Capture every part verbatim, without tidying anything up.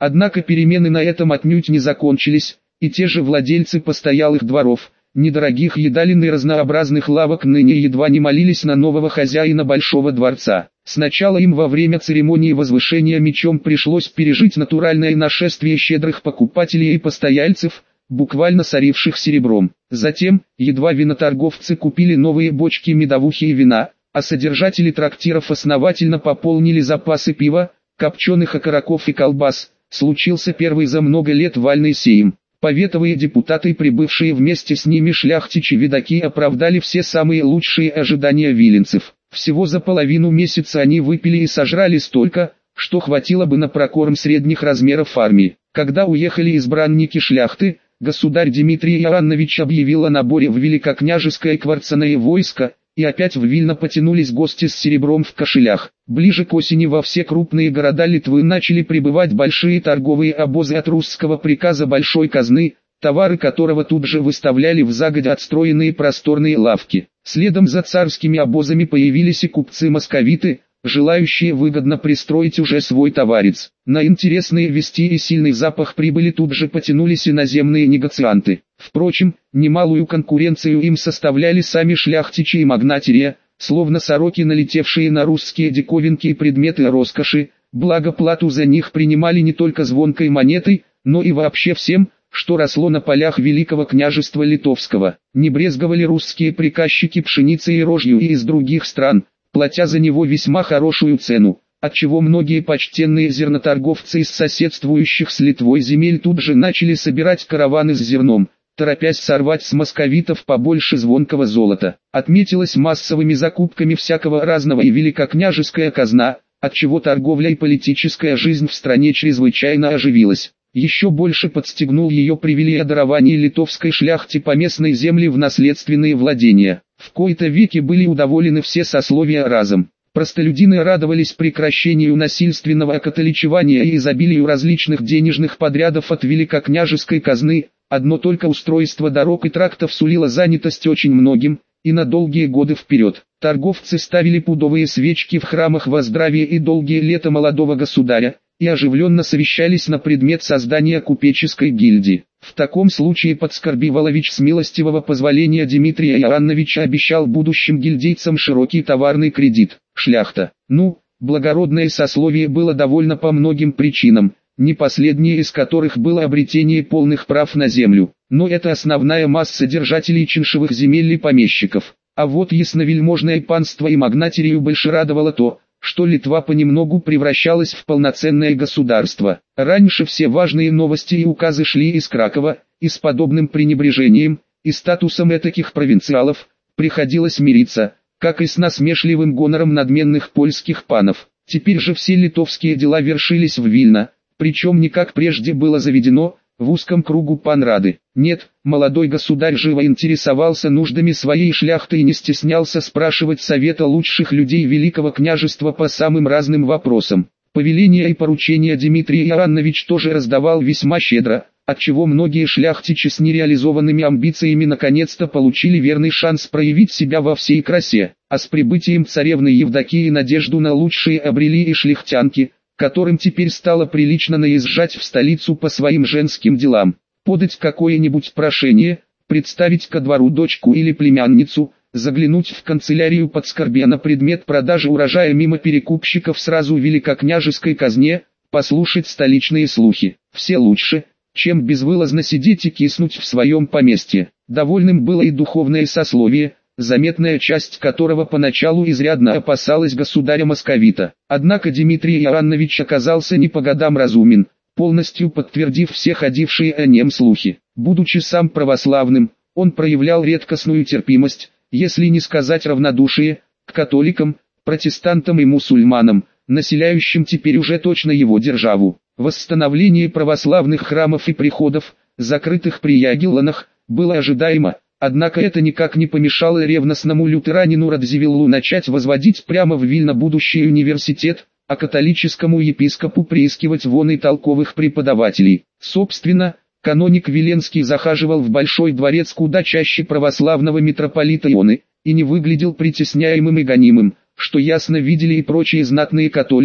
Однако перемены на этом отнюдь не закончились, и те же владельцы постоялых дворов, недорогих едалин и разнообразных лавок ныне едва не молились на нового хозяина Большого дворца. Сначала им во время церемонии возвышения мечом пришлось пережить натуральное нашествие щедрых покупателей и постояльцев, буквально соривших серебром. Затем, едва виноторговцы купили новые бочки медовухи и вина, а содержатели трактиров основательно пополнили запасы пива, копченых окороков и колбас, случился первый за много лет вальный сейм. Поветовые депутаты, прибывшие вместе с ними шляхтичи-видаки, оправдали все самые лучшие ожидания виленцев. Всего за половину месяца они выпили и сожрали столько, что хватило бы на прокорм средних размеров армии. Когда уехали избранники шляхты, государь Дмитрий Иоаннович объявил о наборе в великокняжеское кварцаное войско, и опять в Вильно потянулись гости с серебром в кошелях. Ближе к осени во все крупные города Литвы начали прибывать большие торговые обозы от русского приказа большой казны, товары которого тут же выставляли в загодя отстроенные просторные лавки. Следом за царскими обозами появились и купцы-московиты, желающие выгодно пристроить уже свой товарец. На интересные вести и сильный запах прибыли тут же потянулись иноземные негацианты. Впрочем, немалую конкуренцию им составляли сами шляхтичи и магнатерия, словно сороки, налетевшие на русские диковинки и предметы роскоши, благо плату за них принимали не только звонкой монетой, но и вообще всем, что росло на полях Великого княжества Литовского. Не брезговали русские приказчики пшеницей и рожью и из других стран, платя за него весьма хорошую цену, отчего многие почтенные зерноторговцы из соседствующих с Литвой земель тут же начали собирать караваны с зерном, торопясь сорвать с московитов побольше звонкого золота. Отметилась массовыми закупками всякого разного и великокняжеская казна, отчего торговля и политическая жизнь в стране чрезвычайно оживилась. Еще больше подстегнул ее привилегий о даровании литовской шляхте поместной земли в наследственные владения. В кои-то веки были удоволены все сословия разом. Простолюдины радовались прекращению насильственного окатоличивания и изобилию различных денежных подрядов от великокняжеской казны. Одно только устройство дорог и трактов сулило занятость очень многим, и на долгие годы вперед. Торговцы ставили пудовые свечки в храмах во здравие и долгие лета молодого государя, и оживленно совещались на предмет создания купеческой гильдии. В таком случае Подскорби Волович с милостивого позволения Дмитрия Иоанновича обещал будущим гильдейцам широкий товарный кредит. Шляхта, ну, благородное сословие было довольно по многим причинам, не последнее из которых было обретение полных прав на землю. Но это основная масса держателей чиншевых земель и помещиков. А вот ясновельможное панство и магнатерию больше радовало то, что Литва понемногу превращалась в полноценное государство. Раньше все важные новости и указы шли из Кракова, и с подобным пренебрежением, и статусом этаких провинциалов, приходилось мириться, как и с насмешливым гонором надменных польских панов. Теперь же все литовские дела вершились в Вильно, причем не как прежде было заведено, в узком кругу панрады. Нет, молодой государь живо интересовался нуждами своей шляхты и не стеснялся спрашивать совета лучших людей Великого княжества по самым разным вопросам. Повеления и поручения Дмитрий Иоаннович тоже раздавал весьма щедро, отчего многие шляхтичи с нереализованными амбициями наконец-то получили верный шанс проявить себя во всей красе, а с прибытием царевны Евдокии надежду на лучшие обрели и шляхтянки, которым теперь стало прилично наезжать в столицу по своим женским делам, подать какое-нибудь прошение, представить ко двору дочку или племянницу, заглянуть в канцелярию Подскорбя на предмет продажи урожая мимо перекупщиков сразу в великокняжеской казне, послушать столичные слухи. Все лучше, чем безвылазно сидеть и киснуть в своем поместье. Довольным было и духовное сословие, заметная часть которого поначалу изрядно опасалась государя-московита. Однако Дмитрий Иоаннович оказался не по годам разумен, полностью подтвердив все ходившие о нем слухи. Будучи сам православным, он проявлял редкостную терпимость, если не сказать равнодушие, к католикам, протестантам и мусульманам, населяющим теперь уже точно его державу. Восстановление православных храмов и приходов, закрытых при Ягеллонах, было ожидаемо. Однако это никак не помешало ревностному лютеранину Радзивиллу начать возводить прямо в Вильно будущий университет, а католическому епископу приискивать вон и толковых преподавателей. Собственно, каноник Виленский захаживал в Большой дворец куда чаще православного митрополита Ионы, и не выглядел притесняемым и гонимым, что ясно видели и прочие знатные католики,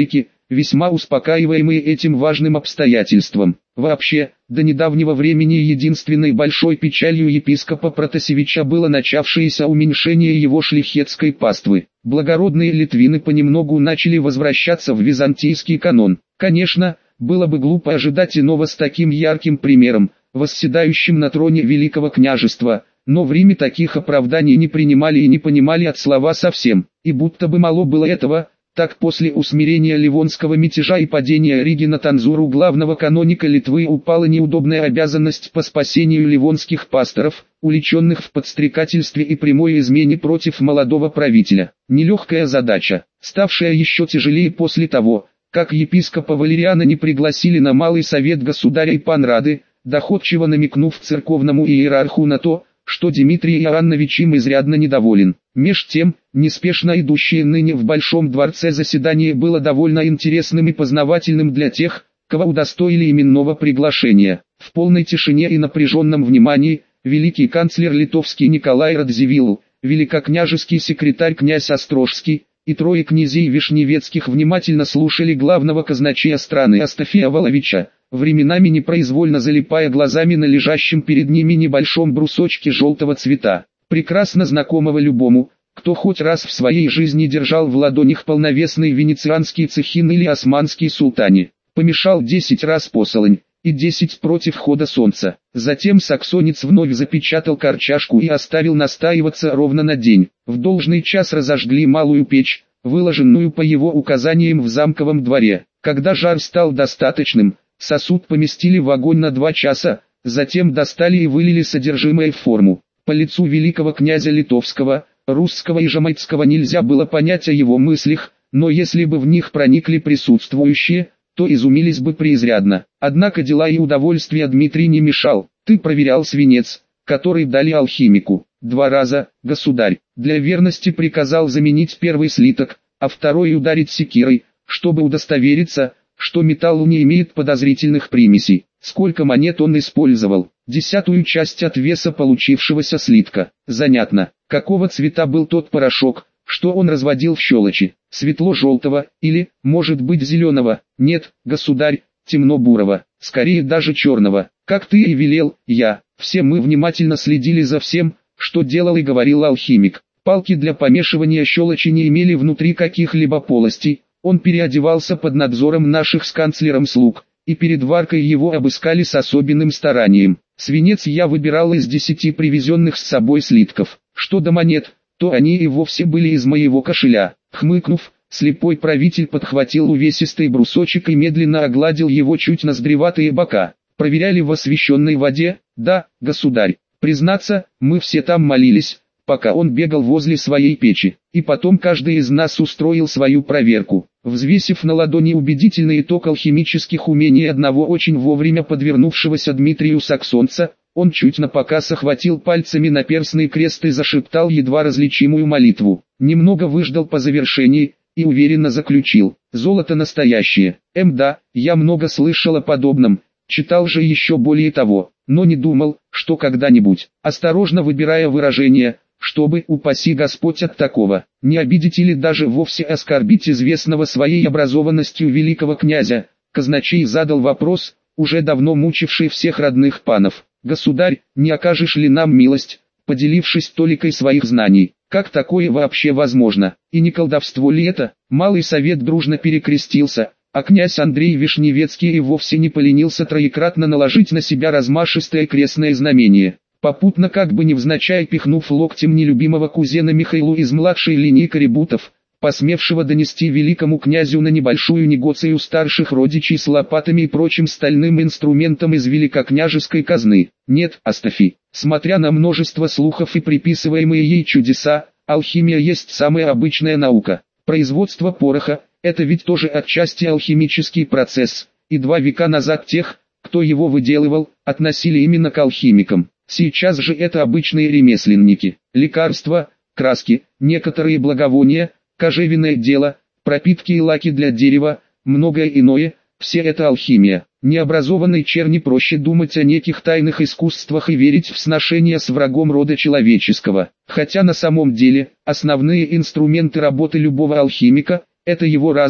весьма успокаиваемые этим важным обстоятельством. Вообще, до недавнего времени единственной большой печалью епископа Протасевича было начавшееся уменьшение его шляхетской паствы. Благородные литвины понемногу начали возвращаться в византийский канон. Конечно, было бы глупо ожидать иного с таким ярким примером, восседающим на троне великого княжества, но в Риме таких оправданий не принимали и не понимали от слова совсем, и будто бы мало было этого, так после усмирения ливонского мятежа и падения Риги на танзуру главного каноника Литвы упала неудобная обязанность по спасению ливонских пасторов, уличенных в подстрекательстве и прямой измене против молодого правителя. Нелегкая задача, ставшая еще тяжелее после того, как епископа Валериана не пригласили на Малый совет государя и панрады, доходчиво намекнув церковному иерарху на то, что Дмитрий Иоаннович им изрядно недоволен. Меж тем, неспешно идущее ныне в Большом дворце заседание было довольно интересным и познавательным для тех, кого удостоили именного приглашения. В полной тишине и напряженном внимании, великий канцлер литовский Николай Радзивилл, великокняжеский секретарь князь Острожский и трое князей Вишневецких внимательно слушали главного казначея страны Астафия Воловича, временами непроизвольно залипая глазами на лежащем перед ними небольшом брусочке желтого цвета, прекрасно знакомого любому, кто хоть раз в своей жизни держал в ладонях полновесный венецианский цехин или османский султани. Помешал десять раз посолонь, и десять против хода солнца. Затем саксонец вновь запечатал корчашку и оставил настаиваться ровно на день. В должный час разожгли малую печь, выложенную по его указаниям в замковом дворе. Когда жар стал достаточным, сосуд поместили в огонь на два часа, затем достали и вылили содержимое в форму. По лицу великого князя литовского, русского и жамайцкого нельзя было понять о его мыслях, но если бы в них проникли присутствующие, то изумились бы преизрядно. Однако дела и удовольствия Дмитрий не мешал. Ты проверял свинец, который дали алхимику. Два раза, государь. Для верности приказал заменить первый слиток, а второй ударить секирой, чтобы удостовериться, что металл не имеет подозрительных примесей. Сколько монет он использовал? Десятую часть от веса получившегося слитка. Занятно, какого цвета был тот порошок, что он разводил в щелочи? Светло-желтого, или, может быть, зеленого? Нет, государь, темно-бурого, скорее даже черного. Как ты и велел, я. Все мы внимательно следили за всем, что делал и говорил алхимик. Палки для помешивания щелочи не имели внутри каких-либо полостей. Он переодевался под надзором наших с канцлером слуг, и перед варкой его обыскали с особенным старанием. Свинец я выбирал из десяти привезенных с собой слитков. Что до монет, то они и вовсе были из моего кошеля. Хмыкнув, слепой правитель подхватил увесистый брусочек и медленно огладил его чуть ноздреватые бока. Проверяли в освященной воде? Да, государь. Признаться, мы все там молились, пока он бегал возле своей печи. И потом каждый из нас устроил свою проверку. Взвесив на ладони убедительный итог алхимических умений одного очень вовремя подвернувшегося Дмитрию саксонца, он чуть напоказ охватил пальцами наперстный крест и зашептал едва различимую молитву. Немного выждал по завершении и уверенно заключил: «Золото настоящее». Эм да, я много слышал о подобном, читал же еще более того, но не думал, что когда-нибудь, осторожно выбирая выражение, чтобы, упаси Господь от такого, не обидеть или даже вовсе оскорбить известного своей образованностью великого князя, казначей задал вопрос, уже давно мучивший всех родных панов: «Государь, не окажешь ли нам милость, поделившись толикой своих знаний? Как такое вообще возможно? И не колдовство ли это?» Малый совет дружно перекрестился, а князь Андрей Вишневецкий и вовсе не поленился троекратно наложить на себя размашистое крестное знамение, попутно как бы невзначай пихнув локтем нелюбимого кузена Михаилу из младшей линии Корибутов, посмевшего донести великому князю на небольшую негоцию старших родичей с лопатами и прочим стальным инструментом из великокняжеской казны. Нет, Астафий, смотря на множество слухов и приписываемые ей чудеса, алхимия есть самая обычная наука. Производство пороха – это ведь тоже отчасти алхимический процесс, и два века назад тех, кто его выделывал, относили именно к алхимикам. Сейчас же это обычные ремесленники. Лекарства, краски, некоторые благовония, кожевенное дело, пропитки и лаки для дерева, многое иное, все это алхимия. Необразованной черни проще думать о неких тайных искусствах и верить в сношение с врагом рода человеческого. Хотя на самом деле, основные инструменты работы любого алхимика – это его разум,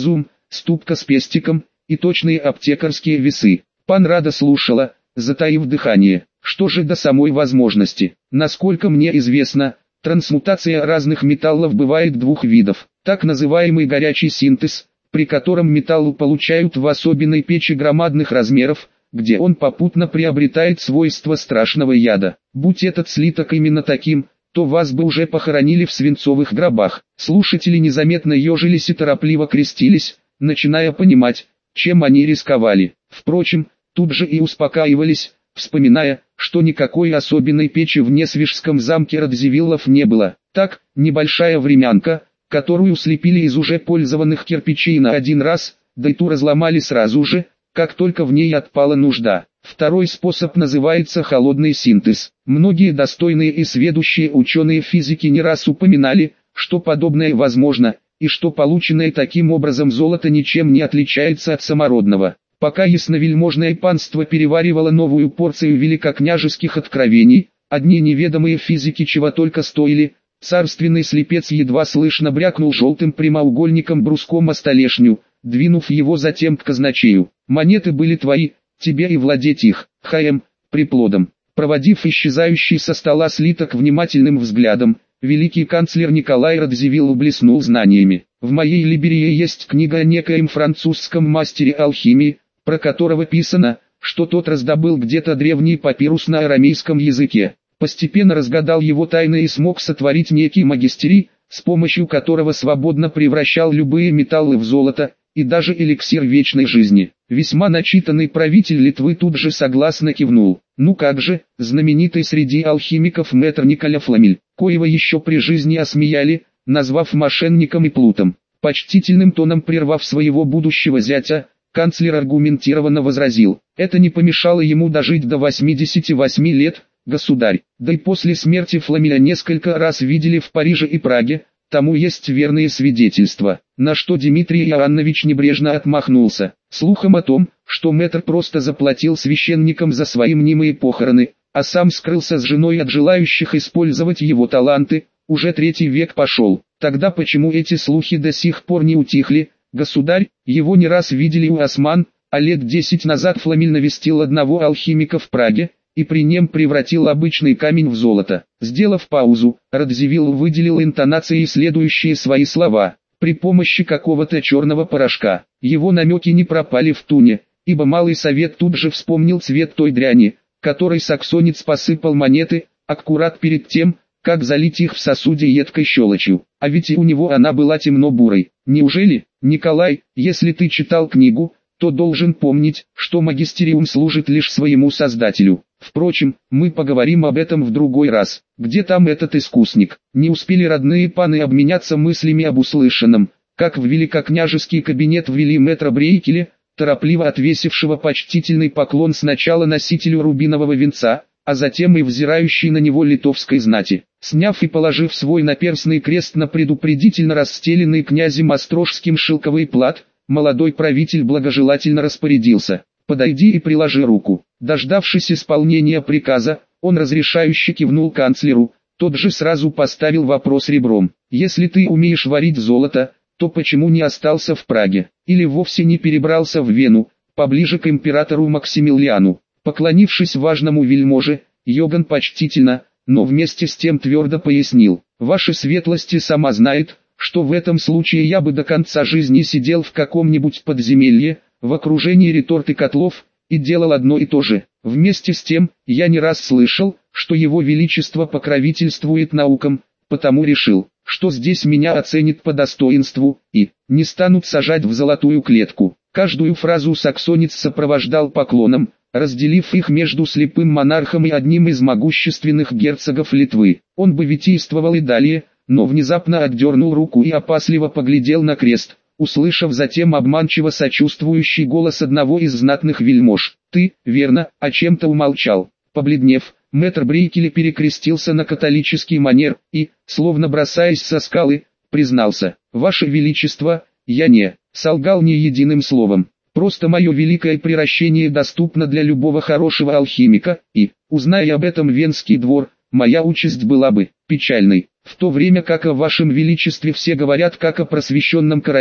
ступка с пестиком и точные аптекарские весы. Пан Рада слушала, затаив дыхание. Что же до самой возможности? Насколько мне известно, трансмутация разных металлов бывает двух видов. Так называемый горячий синтез, при котором металлы получают в особенной печи громадных размеров, где он попутно приобретает свойства страшного яда. Будь этот слиток именно таким, то вас бы уже похоронили в свинцовых гробах. Слушатели незаметно ежились и торопливо крестились, начиная понимать, чем они рисковали. Впрочем, тут же и успокаивались, вспоминая, что никакой особенной печи в Несвижском замке Радзивиллов не было. Так, небольшая времянка, которую слепили из уже пользованных кирпичей на один раз, да и ту разломали сразу же, как только в ней отпала нужда. Второй способ называется холодный синтез. Многие достойные и сведущие ученые физики не раз упоминали, что подобное возможно, и что полученное таким образом золото ничем не отличается от самородного. Пока ясновельможное панство переваривало новую порцию великокняжеских откровений, одни неведомые физики чего только стоили, царственный слепец едва слышно брякнул желтым прямоугольником бруском о столешню, двинув его затем к казначею. «Монеты были твои, тебе и владеть их, Х.М. приплодом». Проводив исчезающий со стола слиток внимательным взглядом, великий канцлер Николай Радзивилл блеснул знаниями. «В моей Либерии есть книга о некоем французском мастере алхимии, про которого писано, что тот раздобыл где-то древний папирус на арамейском языке. Постепенно разгадал его тайны и смог сотворить некий магистерий, с помощью которого свободно превращал любые металлы в золото, и даже эликсир вечной жизни». Весьма начитанный правитель Литвы тут же согласно кивнул. Ну как же, знаменитый среди алхимиков мэтр Николя Фламель, коего еще при жизни осмеяли, назвав мошенником и плутом. Почтительным тоном прервав своего будущего зятя, канцлер аргументированно возразил: это не помешало ему дожить до восьмидесяти восьми лет, государь. Да и после смерти Фламеля несколько раз видели в Париже и Праге, тому есть верные свидетельства. На что Дмитрий Иоаннович небрежно отмахнулся. Слухом о том, что мэтр просто заплатил священникам за свои мнимые похороны, а сам скрылся с женой от желающих использовать его таланты, уже третий век пошел. Тогда почему эти слухи до сих пор не утихли, государь? Его не раз видели у осман, а лет десять назад Фламель навестил одного алхимика в Праге, и при нем превратил обычный камень в золото. Сделав паузу, Радзивилл выделил интонацией следующие свои слова: при помощи какого-то черного порошка. Его намеки не пропали в туне, ибо Малый Совет тут же вспомнил цвет той дряни, которой саксонец посыпал монеты, аккурат перед тем, как залить их в сосуде едкой щелочью. А ведь и у него она была темно-бурой. Неужели, Николай, если ты читал книгу, то должен помнить, что магистериум служит лишь своему создателю. Впрочем, мы поговорим об этом в другой раз. Где там этот искусник? Не успели родные паны обменяться мыслями об услышанном, как в великокняжеский кабинет ввели мэтра Брейкеля, торопливо отвесившего почтительный поклон сначала носителю рубинового венца, а затем и взирающей на него литовской знати. Сняв и положив свой наперстный крест на предупредительно расстеленный князем Острожским шелковый плат, молодой правитель благожелательно распорядился: подойди и приложи руку. Дождавшись исполнения приказа, он разрешающе кивнул канцлеру, тот же сразу поставил вопрос ребром: если ты умеешь варить золото, то почему не остался в Праге, или вовсе не перебрался в Вену, поближе к императору Максимилиану? Поклонившись важному вельможе, Йоган почтительно, но вместе с тем твердо пояснил: ваша светлость сама знает, что в этом случае я бы до конца жизни сидел в каком-нибудь подземелье, в окружении реторт и котлов, и делал одно и то же. Вместе с тем, я не раз слышал, что его величество покровительствует наукам, потому решил, что здесь меня оценят по достоинству, и не станут сажать в золотую клетку. Каждую фразу саксонец сопровождал поклоном, разделив их между слепым монархом и одним из могущественных герцогов Литвы. Он бы витийствовал и далее, но внезапно отдернул руку и опасливо поглядел на крест, услышав затем обманчиво сочувствующий голос одного из знатных вельмож: «Ты, верно, о чем-то умолчал». Побледнев, мэтр Брейкеля перекрестился на католический манер и, словно бросаясь со скалы, признался: «Ваше Величество, я не солгал ни единым словом. Просто мое великое приращение доступно для любого хорошего алхимика, и, узная об этом Венский двор, моя участь была бы печальной. В то время как о вашем величестве все говорят как о просвещенном короле,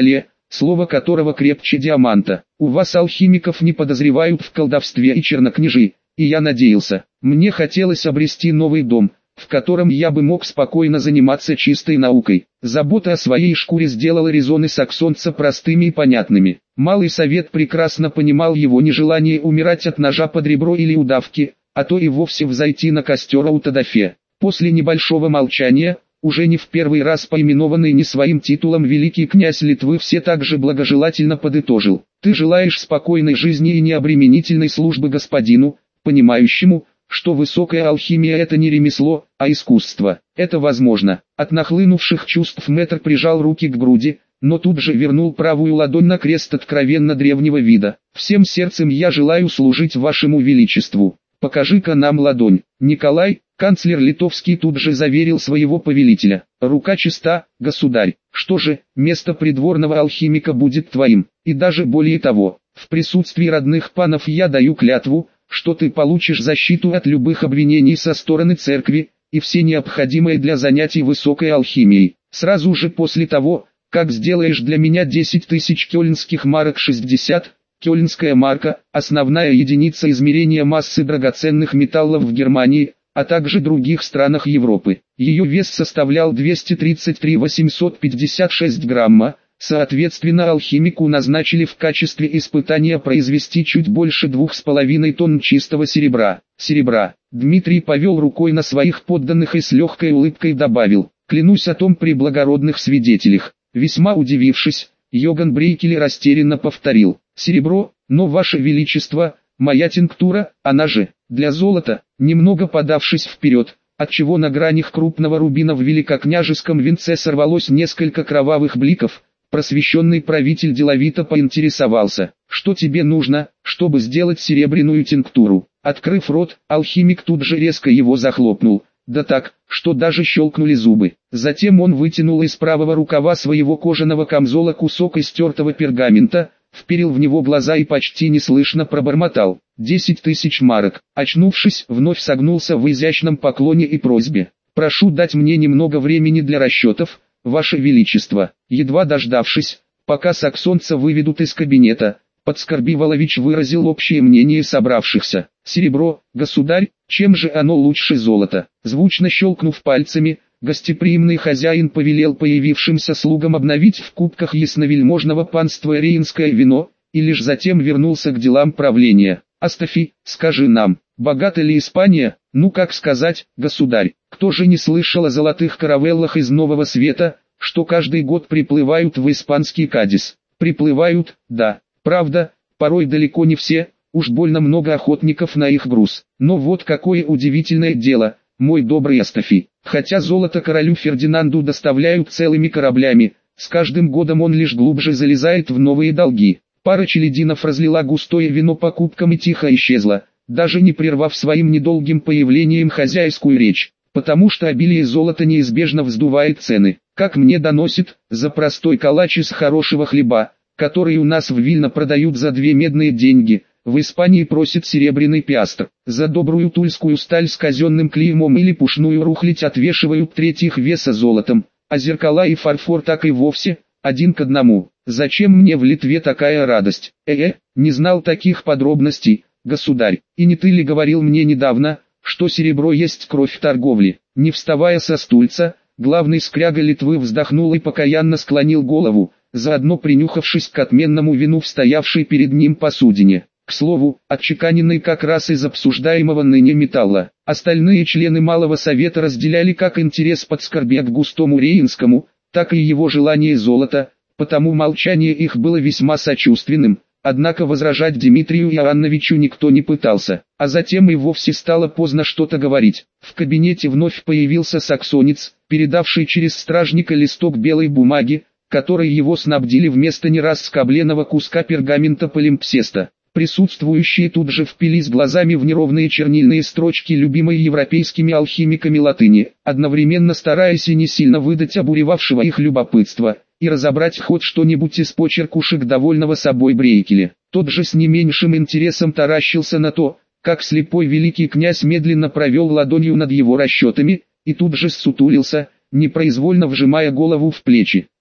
слово которого крепче диаманта. У вас, алхимиков, не подозревают в колдовстве и чернокнижии, и я надеялся. Мне хотелось обрести новый дом, в котором я бы мог спокойно заниматься чистой наукой. Забота о своей шкуре сделала резоны саксонца простыми и понятными. Малый совет прекрасно понимал его нежелание умирать от ножа под ребро или удавки, а то и вовсе взойти на костер Аутадафе. После небольшого молчания, уже не в первый раз поименованный не своим титулом великий князь Литвы все так же благожелательно подытожил: «Ты желаешь спокойной жизни и необременительной службы господину, понимающему, что высокая алхимия — это не ремесло, а искусство. Это возможно». От нахлынувших чувств мэтр прижал руки к груди, но тут же вернул правую ладонь на крест откровенно древнего вида. «Всем сердцем я желаю служить вашему величеству. Покажи-ка нам ладонь». Николай, канцлер литовский, тут же заверил своего повелителя: «Рука чиста, государь. Что же, место придворного алхимика будет твоим, и даже более того, в присутствии родных панов я даю клятву, что ты получишь защиту от любых обвинений со стороны церкви, и все необходимое для занятий высокой алхимией. Сразу же после того, как сделаешь для меня десять тысяч кёльнских марок шестьдесят, кёльнская марка – основная единица измерения массы драгоценных металлов в Германии, а также других странах Европы. Ее вес составлял двести тридцать три тысячи восемьсот пятьдесят шесть грамма, соответственно алхимику назначили в качестве испытания произвести чуть больше двух с половиной тонн чистого серебра. Серебра. Дмитрий повел рукой на своих подданных и с легкой улыбкой добавил: «Клянусь о том при благородных свидетелях». Весьма удивившись, Йоган Брейкеле растерянно повторил: «Серебро, но ваше величество, моя тинктура, она же, для золота». Немного подавшись вперед, отчего на гранях крупного рубина в великокняжеском венце сорвалось несколько кровавых бликов, просвещенный правитель деловито поинтересовался: «Что тебе нужно, чтобы сделать серебряную тинктуру?» Открыв рот, алхимик тут же резко его захлопнул, да так, что даже щелкнули зубы. Затем он вытянул из правого рукава своего кожаного камзола кусок истертого пергамента, вперил в него глаза и почти неслышно пробормотал: «Десять тысяч марок». Очнувшись, вновь согнулся в изящном поклоне и просьбе: «Прошу дать мне немного времени для расчетов, ваше величество». Едва дождавшись, пока саксонца выведут из кабинета, Подскорбивалович выразил общее мнение собравшихся: «Серебро, государь, чем же оно лучше золота?» Звучно щелкнув пальцами, гостеприимный хозяин повелел появившимся слугам обновить в кубках ясновельможного панства рейнское вино, и лишь затем вернулся к делам правления. «Астафий, скажи нам, богата ли Испания?» «Ну как сказать, государь, кто же не слышал о золотых каравеллах из Нового Света, что каждый год приплывают в испанский Кадис?» «Приплывают, да. Правда, порой далеко не все, уж больно много охотников на их груз. Но вот какое удивительное дело, мой добрый Астафий. Хотя золото королю Фердинанду доставляют целыми кораблями, с каждым годом он лишь глубже залезает в новые долги». Пара челядинов разлила густое вино по кубкам и тихо исчезла, даже не прервав своим недолгим появлением хозяйскую речь, потому что обилие золота неизбежно вздувает цены. Как мне доносит, за простой калач из хорошего хлеба, который у нас в Вильно продают за две медные деньги, в Испании просят серебряный пиастр. За добрую тульскую сталь с казенным клеймом или пушную рухлядь отвешивают треть их веса золотом, а зеркала и фарфор так и вовсе, один к одному. Зачем мне в Литве такая радость? Э-э, не знал таких подробностей, государь. И не ты ли говорил мне недавно, что серебро есть кровь торговли? Не вставая со стульца, главный скряга Литвы вздохнул и покаянно склонил голову, заодно принюхавшись к отменному вину в стоявшей перед ним посудине. К слову, отчеканенный как раз из обсуждаемого ныне металла. Остальные члены Малого Совета разделяли как интерес подскорбия к густому рейнскому, так и его желание золота, потому молчание их было весьма сочувственным, однако возражать Дмитрию Иоанновичу никто не пытался, а затем и вовсе стало поздно что-то говорить. В кабинете вновь появился саксонец, передавший через стражника листок белой бумаги, которой его снабдили вместо не раз скобленного куска пергамента полимпсеста. Присутствующие тут же впились глазами в неровные чернильные строчки любимой европейскими алхимиками латыни, одновременно стараясь и не сильно выдать обуревавшего их любопытства, и разобрать хоть что-нибудь из почеркушек довольного собой Брейкеле. Тот же с не меньшим интересом таращился на то, как слепой великий князь медленно провел ладонью над его расчетами, и тут же ссутулился, непроизвольно вжимая голову в плечи.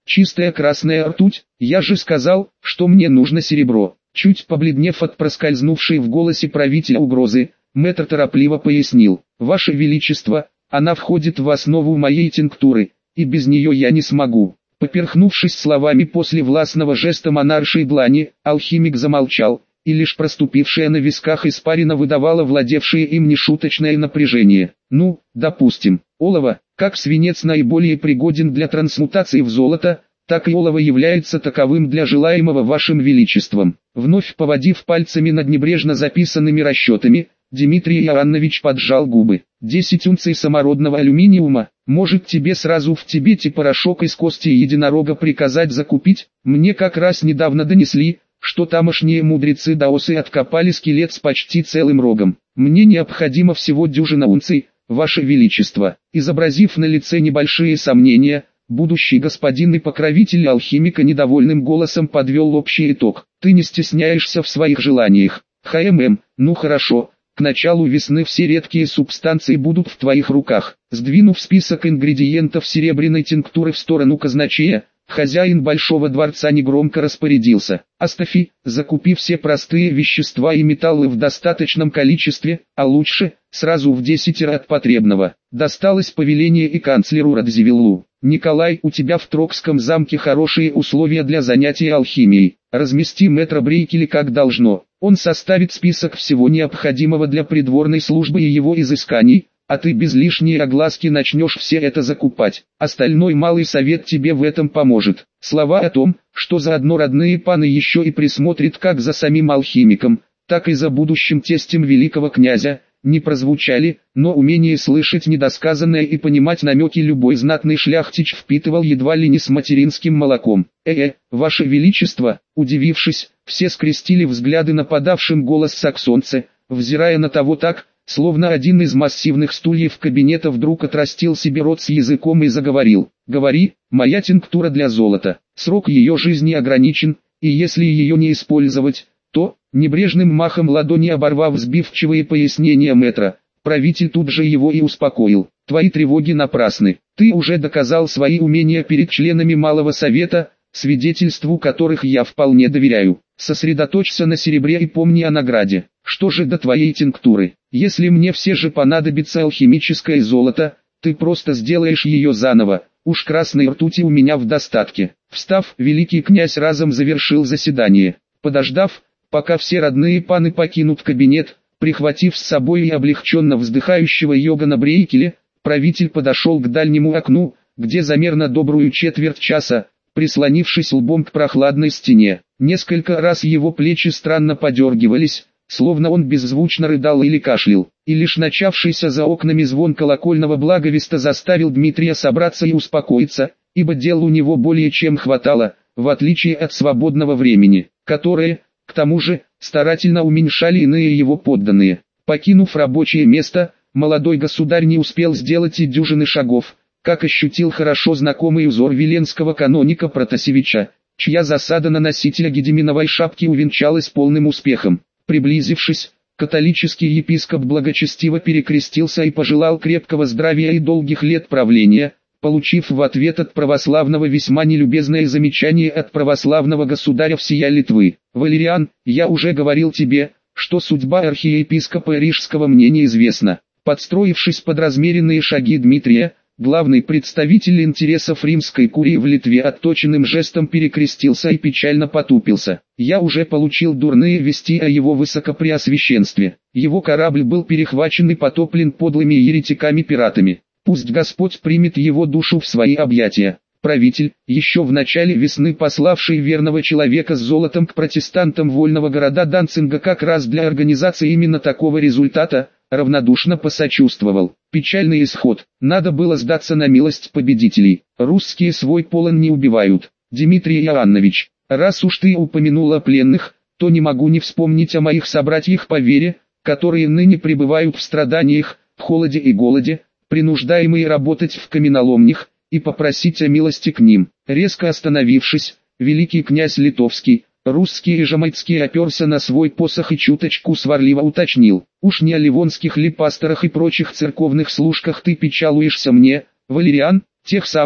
Чистая красная ртуть, я же сказал, что мне нужно серебро. Чуть побледнев от проскользнувшей в голосе правителя угрозы, мэтр торопливо пояснил: «Ваше Величество, она входит в основу моей тинктуры, и без нее я не смогу». Поперхнувшись словами после властного жеста монаршей длани, алхимик замолчал, и лишь проступившая на висках испарина выдавала владевшее им нешуточное напряжение. «Ну, допустим, олово, как свинец наиболее пригоден для трансмутации в золото, так и олово является таковым для желаемого вашим величеством». Вновь поводив пальцами над небрежно записанными расчетами, Дмитрий Иоаннович поджал губы. «Десять унций самородного алюминиума, может тебе сразу в Тибете порошок из кости единорога приказать закупить? Мне как раз недавно донесли, что тамошние мудрецы-даосы откопали скелет с почти целым рогом. Мне необходимо всего дюжина унций, ваше величество». Изобразив на лице небольшие сомнения, будущий господин и покровитель алхимика недовольным голосом подвел общий итог: «Ты не стесняешься в своих желаниях. ХММ, ну хорошо. К началу весны все редкие субстанции будут в твоих руках». Сдвинув список ингредиентов серебряной тинктуры в сторону казначея, хозяин Большого дворца негромко распорядился: «Астафий, закупи все простые вещества и металлы в достаточном количестве, а лучше, сразу в десятеро от потребного». Досталось повеление и канцлеру Радзивиллу: «Николай, у тебя в Трокском замке хорошие условия для занятий алхимией. Размести мэтра Брейкеля как должно. Он составит список всего необходимого для придворной службы и его изысканий, а ты без лишней огласки начнешь все это закупать. Остальной малый совет тебе в этом поможет». Слова о том, что заодно родные паны еще и присмотрит как за самим алхимиком, так и за будущим тестем великого князя, не прозвучали, но умение слышать недосказанное и понимать намеки любой знатный шляхтич впитывал едва ли не с материнским молоком. «Э-э, ваше величество», удивившись, все скрестили взгляды на подавшим голос саксонца, взирая на того так, словно один из массивных стульев кабинета вдруг отрастил себе рот с языком и заговорил: «Говори, моя тинктура для золота. Срок ее жизни ограничен, и если ее не использовать, то...» Небрежным махом ладони оборвав сбивчивые пояснения мэтра, правитель тут же его и успокоил: «Твои тревоги напрасны. Ты уже доказал свои умения перед членами Малого Совета, свидетельству которых я вполне доверяю. Сосредоточься на серебре и помни о награде. Что же до твоей тинктуры? Если мне все же понадобится алхимическое золото, ты просто сделаешь ее заново, уж красной ртути у меня в достатке». Встав, великий князь разом завершил заседание. Подождав, пока все родные паны покинут кабинет, прихватив с собой и облегченно вздыхающего Йогана Брейкеля, правитель подошел к дальнему окну, где замер на добрую четверть часа, прислонившись лбом к прохладной стене. Несколько раз его плечи странно подергивались, словно он беззвучно рыдал или кашлял, и лишь начавшийся за окнами звон колокольного благовеста заставил Дмитрия собраться и успокоиться, ибо дел у него более чем хватало, в отличие от свободного времени, которое, к тому же, старательно уменьшали иные его подданные. Покинув рабочее место, молодой государь не успел сделать и дюжины шагов, как ощутил хорошо знакомый узор веленского каноника Протасевича, чья засада на носителя Гедеминовой шапки увенчалась полным успехом. Приблизившись, католический епископ благочестиво перекрестился и пожелал крепкого здравия и долгих лет правления, получив в ответ от православного весьма нелюбезное замечание от православного государя всея Литвы: «Валериан, я уже говорил тебе, что судьба архиепископа Рижского мне неизвестна». Подстроившись под размеренные шаги Дмитрия, главный представитель интересов римской курии в Литве отточенным жестом перекрестился и печально потупился. «Я уже получил дурные вести о его высокопреосвященстве. Его корабль был перехвачен и потоплен подлыми еретиками-пиратами. Пусть Господь примет его душу в свои объятия». Правитель, еще в начале весны пославший верного человека с золотом к протестантам вольного города Данцинга как раз для организации именно такого результата, равнодушно посочувствовал. Печальный исход. Надо было сдаться на милость победителей. Русские свой полон не убивают. Дмитрий Иоаннович, раз уж ты упомянул о пленных, то не могу не вспомнить о моих собратьях по вере, которые ныне пребывают в страданиях, в холоде и голоде, принуждаемые работать в каменоломнях, и попросить о милости к ним. Резко остановившись, великий князь Литовский, русский и жамайцкий оперся на свой посох и чуточку сварливо уточнил: «Уж не о ливонских ли пасторах и прочих церковных служках ты печалуешься мне, Валериан?» «Тех самых,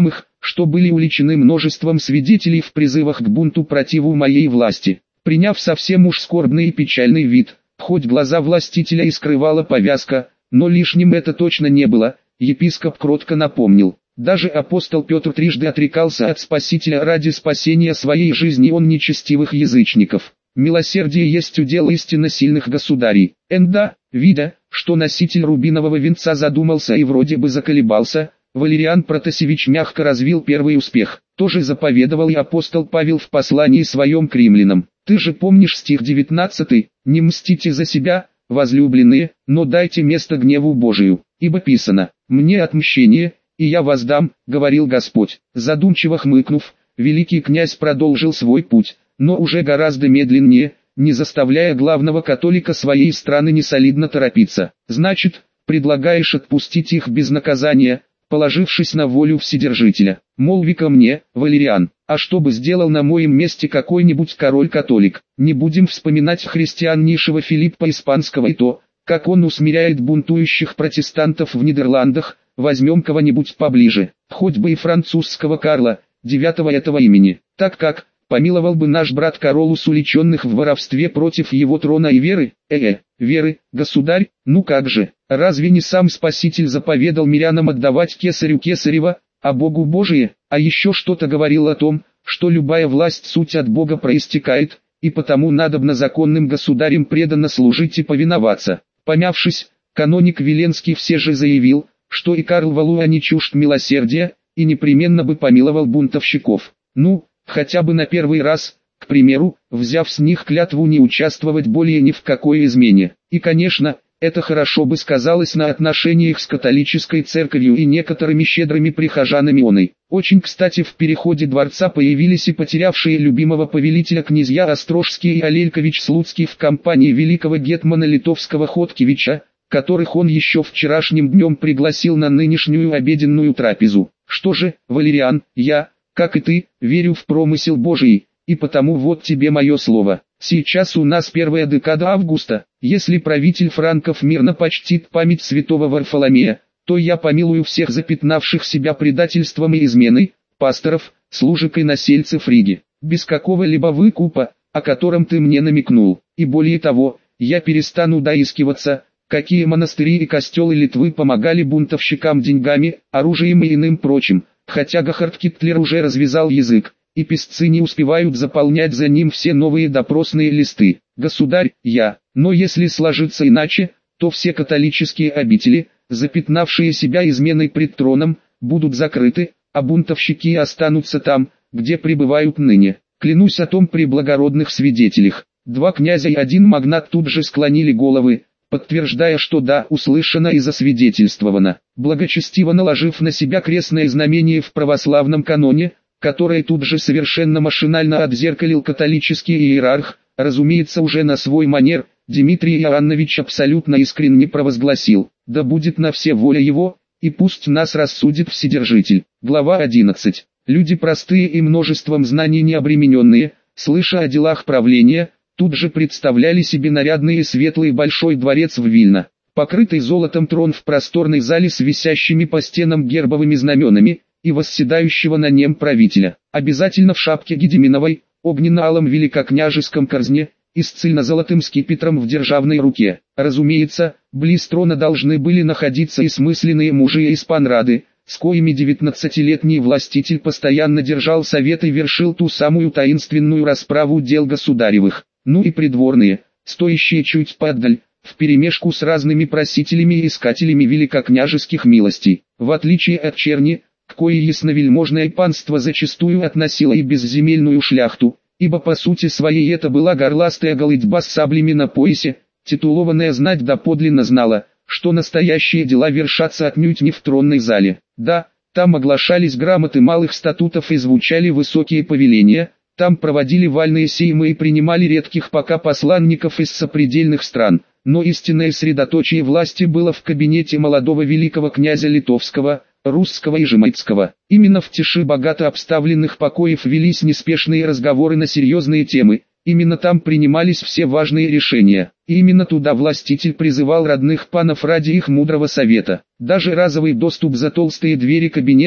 что были уличены множеством свидетелей в призывах к бунту противу моей власти. Приняв совсем уж скорбный и печальный вид, хоть глаза властителя и скрывала повязка, но лишним это точно не было, епископ кротко напомнил. Даже апостол Петр трижды отрекался от Спасителя ради спасения своей жизни он нечестивых язычников. Милосердие есть удел истинно сильных государей. Энда, видя, что носитель рубинового венца задумался и вроде бы заколебался, Валериан Протасевич мягко развил первый успех. Тоже заповедовал и апостол Павел в послании своем к римлянам. Ты же помнишь стих девятнадцатый, «Не мстите за себя, возлюбленные, но дайте место гневу Божию, ибо писано, мне отмщение, и я воздам, говорил Господь». Задумчиво хмыкнув, великий князь продолжил свой путь, но уже гораздо медленнее, не заставляя главного католика своей страны несолидно торопиться. Значит, предлагаешь отпустить их без наказания, положившись на волю Вседержителя. Молви-ка мне, Валериан, а что бы сделал на моем месте какой-нибудь король-католик? Не будем вспоминать христианнейшего Филиппа Испанского и то, как он усмиряет бунтующих протестантов в Нидерландах. Возьмем кого-нибудь поближе, хоть бы и французского Карла, девятого этого имени, так как, помиловал бы наш брат Каролус уличенных в воровстве против его трона и веры, э-э, веры, государь, ну как же, разве не сам Спаситель заповедал мирянам отдавать кесарю кесарева, а Богу Божие, а еще что-то говорил о том, что любая власть суть от Бога проистекает, и потому надобно законным государям преданно служить и повиноваться. Помявшись, каноник Веленский все же заявил, что и Карл Валуа не чужд милосердия, и непременно бы помиловал бунтовщиков. Ну, хотя бы на первый раз, к примеру, взяв с них клятву не участвовать более ни в какой измене. И конечно, это хорошо бы сказалось на отношениях с католической церковью и некоторыми щедрыми прихожанами оной. Очень кстати в переходе дворца появились и потерявшие любимого повелителя князья Острожский и Алелькович Слуцкий в компании великого гетмана литовского Хоткевича, которых он еще вчерашним днем пригласил на нынешнюю обеденную трапезу. Что же, Валериан, я, как и ты, верю в промысел Божий, и потому вот тебе мое слово. Сейчас у нас первая декада августа, если правитель франков мирно почтит память святого Варфоломея, то я помилую всех запятнавших себя предательством и изменой, пасторов, служек и насельцев Риги, без какого-либо выкупа, о котором ты мне намекнул, и более того, я перестану доискиваться, какие монастыри и костелы Литвы помогали бунтовщикам деньгами, оружием и иным прочим, хотя Гохард Китлер уже развязал язык, и писцы не успевают заполнять за ним все новые допросные листы. Государь, я, но если сложится иначе, то все католические обители, запятнавшие себя изменой пред троном, будут закрыты, а бунтовщики останутся там, где пребывают ныне. Клянусь о том при благородных свидетелях. Два князя и один магнат тут же склонили головы, подтверждая, что да, услышано и засвидетельствовано. Благочестиво наложив на себя крестное знамение в православном каноне, которое тут же совершенно машинально отзеркалил католический иерарх, разумеется уже на свой манер, Дмитрий Иоаннович абсолютно искренне провозгласил: «Да будет на все воля его, и пусть нас рассудит Вседержитель». Глава одиннадцать. Люди простые и множеством знаний не обремененные, слыша о делах правления, тут же представляли себе нарядный и светлый большой дворец в Вильно, покрытый золотом трон в просторной зале с висящими по стенам гербовыми знаменами, и восседающего на нем правителя, обязательно в шапке Гедеминовой, огненно-алом великокняжеском корзне, и с цельно-золотым скипетром в державной руке. Разумеется, близ трона должны были находиться и смысленные мужи и испанрады, с коими девятнадцатилетний властитель постоянно держал совет и вершил ту самую таинственную расправу дел государевых. Ну и придворные, стоящие чуть поотдаль, вперемешку с разными просителями и искателями великокняжеских милостей. В отличие от черни, к коей ясновельможное панство зачастую относило и безземельную шляхту, ибо по сути своей это была горластая голыдьба с саблями на поясе, титулованная знать доподлинно знала, что настоящие дела вершатся отнюдь не в тронной зале. Да, там оглашались грамоты малых статутов и звучали высокие повеления, там проводили вальные сеймы и принимали редких пока посланников из сопредельных стран, но истинное средоточие власти было в кабинете молодого великого князя Литовского, Русского и Жемайцкого. Именно в тиши богато обставленных покоев велись неспешные разговоры на серьезные темы, именно там принимались все важные решения, и именно туда властитель призывал родных панов ради их мудрого совета. Даже разовый доступ за толстые двери кабинета,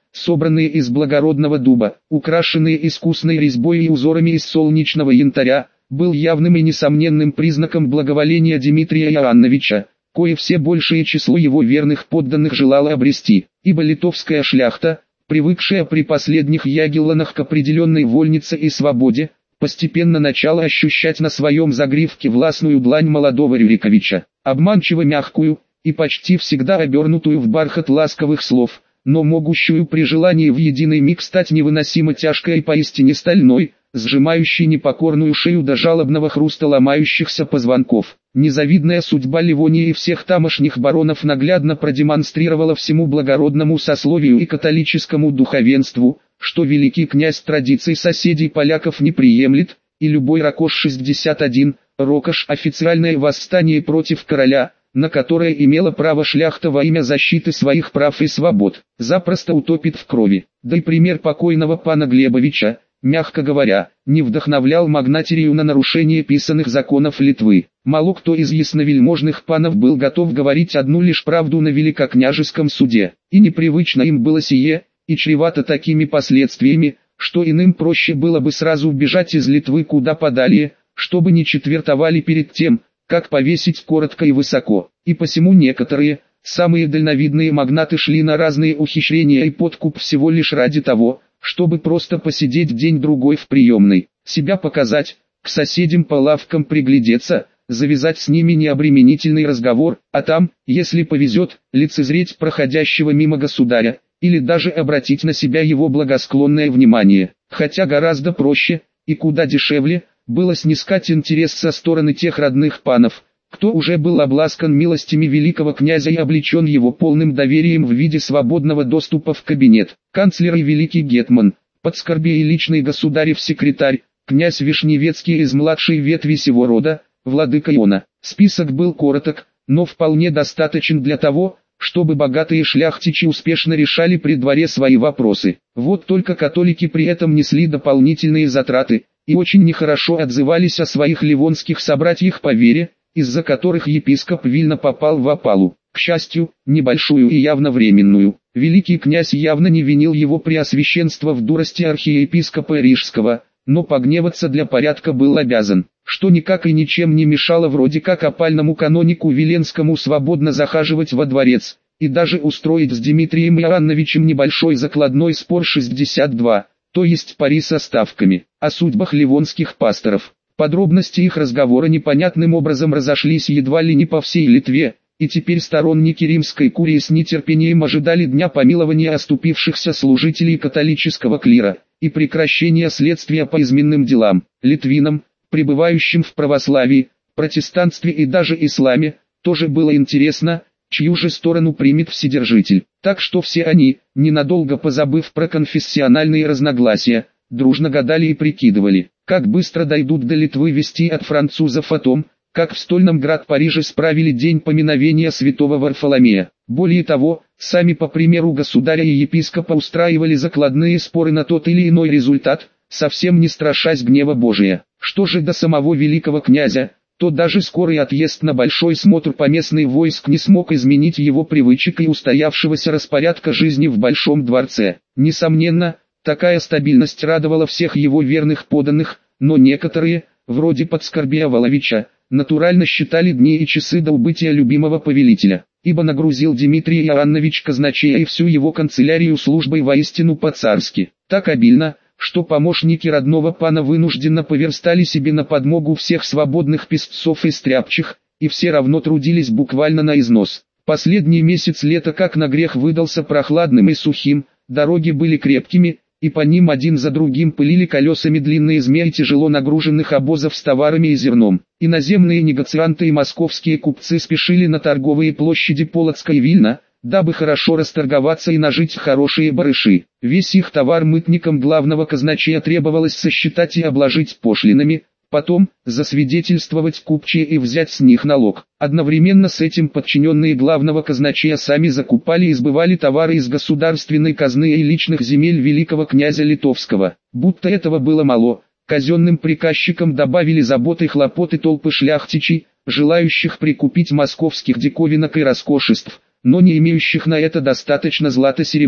собранные из благородного дуба, украшенные искусной резьбой и узорами из солнечного янтаря, был явным и несомненным признаком благоволения Дмитрия Иоанновича, кое все большее число его верных подданных желало обрести, ибо литовская шляхта, привыкшая при последних Ягелланах к определенной вольнице и свободе, постепенно начала ощущать на своем загривке властную длань молодого Рюриковича, обманчиво мягкую и почти всегда обернутую в бархат ласковых слов, но могущую при желании в единый миг стать невыносимо тяжкой и поистине стальной, сжимающей непокорную шею до жалобного хруста ломающихся позвонков. Незавидная судьба Ливонии и всех тамошних баронов наглядно продемонстрировала всему благородному сословию и католическому духовенству, что великий князь традиций соседей поляков не приемлет, и любой ракош шестьдесят один, рокош официальное восстание против короля, на которое имела право шляхта во имя защиты своих прав и свобод, запросто утопит в крови. Да и пример покойного пана Глебовича, мягко говоря, не вдохновлял магнатерию на нарушение писанных законов Литвы. Мало кто из ясновельможных панов был готов говорить одну лишь правду на великокняжеском суде, и непривычно им было сие, и чревато такими последствиями, что иным проще было бы сразу убежать из Литвы куда подалее, чтобы не четвертовали перед тем, как повесить коротко и высоко. И посему некоторые, самые дальновидные магнаты шли на разные ухищрения и подкуп всего лишь ради того, чтобы просто посидеть день-другой в приемной, себя показать, к соседям по лавкам приглядеться, завязать с ними необременительный разговор, а там, если повезет, лицезреть проходящего мимо государя, или даже обратить на себя его благосклонное внимание. Хотя гораздо проще, и куда дешевле, было снискать интерес со стороны тех родных панов, кто уже был обласкан милостями великого князя и облечен его полным доверием в виде свободного доступа в кабинет. Канцлер и великий гетман, подскорбей и личный государев секретарь, князь Вишневецкий из младшей ветви сего рода, владыка Иона. Список был короток, но вполне достаточен для того, чтобы богатые шляхтичи успешно решали при дворе свои вопросы. Вот только католики при этом несли дополнительные затраты, и очень нехорошо отзывались о своих ливонских собратьях по вере, из-за которых епископ Вильна попал в опалу. К счастью, небольшую и явно временную. Великий князь явно не винил его преосвященство в дурости архиепископа Рижского, но погневаться для порядка был обязан, что никак и ничем не мешало вроде как опальному канонику Виленскому свободно захаживать во дворец, и даже устроить с Дмитрием Иоанновичем небольшой закладной спор шестьдесят два, то есть пари со ставками, о судьбах ливонских пасторов. Подробности их разговора непонятным образом разошлись едва ли не по всей Литве, и теперь сторонники римской курии с нетерпением ожидали дня помилования оступившихся служителей католического клира, и прекращения следствия по изменным делам. Литвинам, пребывающим в православии, протестантстве и даже исламе, тоже было интересно, чью же сторону примет Вседержитель. Так что все они, ненадолго позабыв про конфессиональные разногласия, дружно гадали и прикидывали, как быстро дойдут до Литвы вести от французов о том, как в стольном град Париже справили день поминовения святого Варфоломея. Более того, сами по примеру государя и епископа устраивали закладные споры на тот или иной результат, совсем не страшась гнева Божия. Что же до самого великого князя, то даже скорый отъезд на большой смотр поместный войск не смог изменить его привычек и устоявшегося распорядка жизни в Большом дворце. Несомненно, такая стабильность радовала всех его верных подданных, но некоторые, вроде подскорбия Воловича, натурально считали дни и часы до убытия любимого повелителя, ибо нагрузил Дмитрий Иоаннович казначея и всю его канцелярию службой воистину по-царски, так обильно, что помощники родного пана вынужденно поверстали себе на подмогу всех свободных песцов и стряпчих, и все равно трудились буквально на износ. Последний месяц лета как на грех выдался прохладным и сухим, дороги были крепкими, и по ним один за другим пылили колесами длинные змеи тяжело нагруженных обозов с товарами и зерном. Иноземные негацианты и московские купцы спешили на торговые площади Полоцка и Вильна, дабы хорошо расторговаться и нажить хорошие барыши. Весь их товар мытникам главного казначея требовалось сосчитать и обложить пошлинами, потом засвидетельствовать купчие и взять с них налог. Одновременно с этим подчиненные главного казначея сами закупали и сбывали товары из государственной казны и личных земель великого князя Литовского. Будто этого было мало, казенным приказчикам добавили заботы и хлопоты толпы шляхтичей, желающих прикупить московских диковинок и роскошеств, но не имеющих на это достаточно злата-серебра.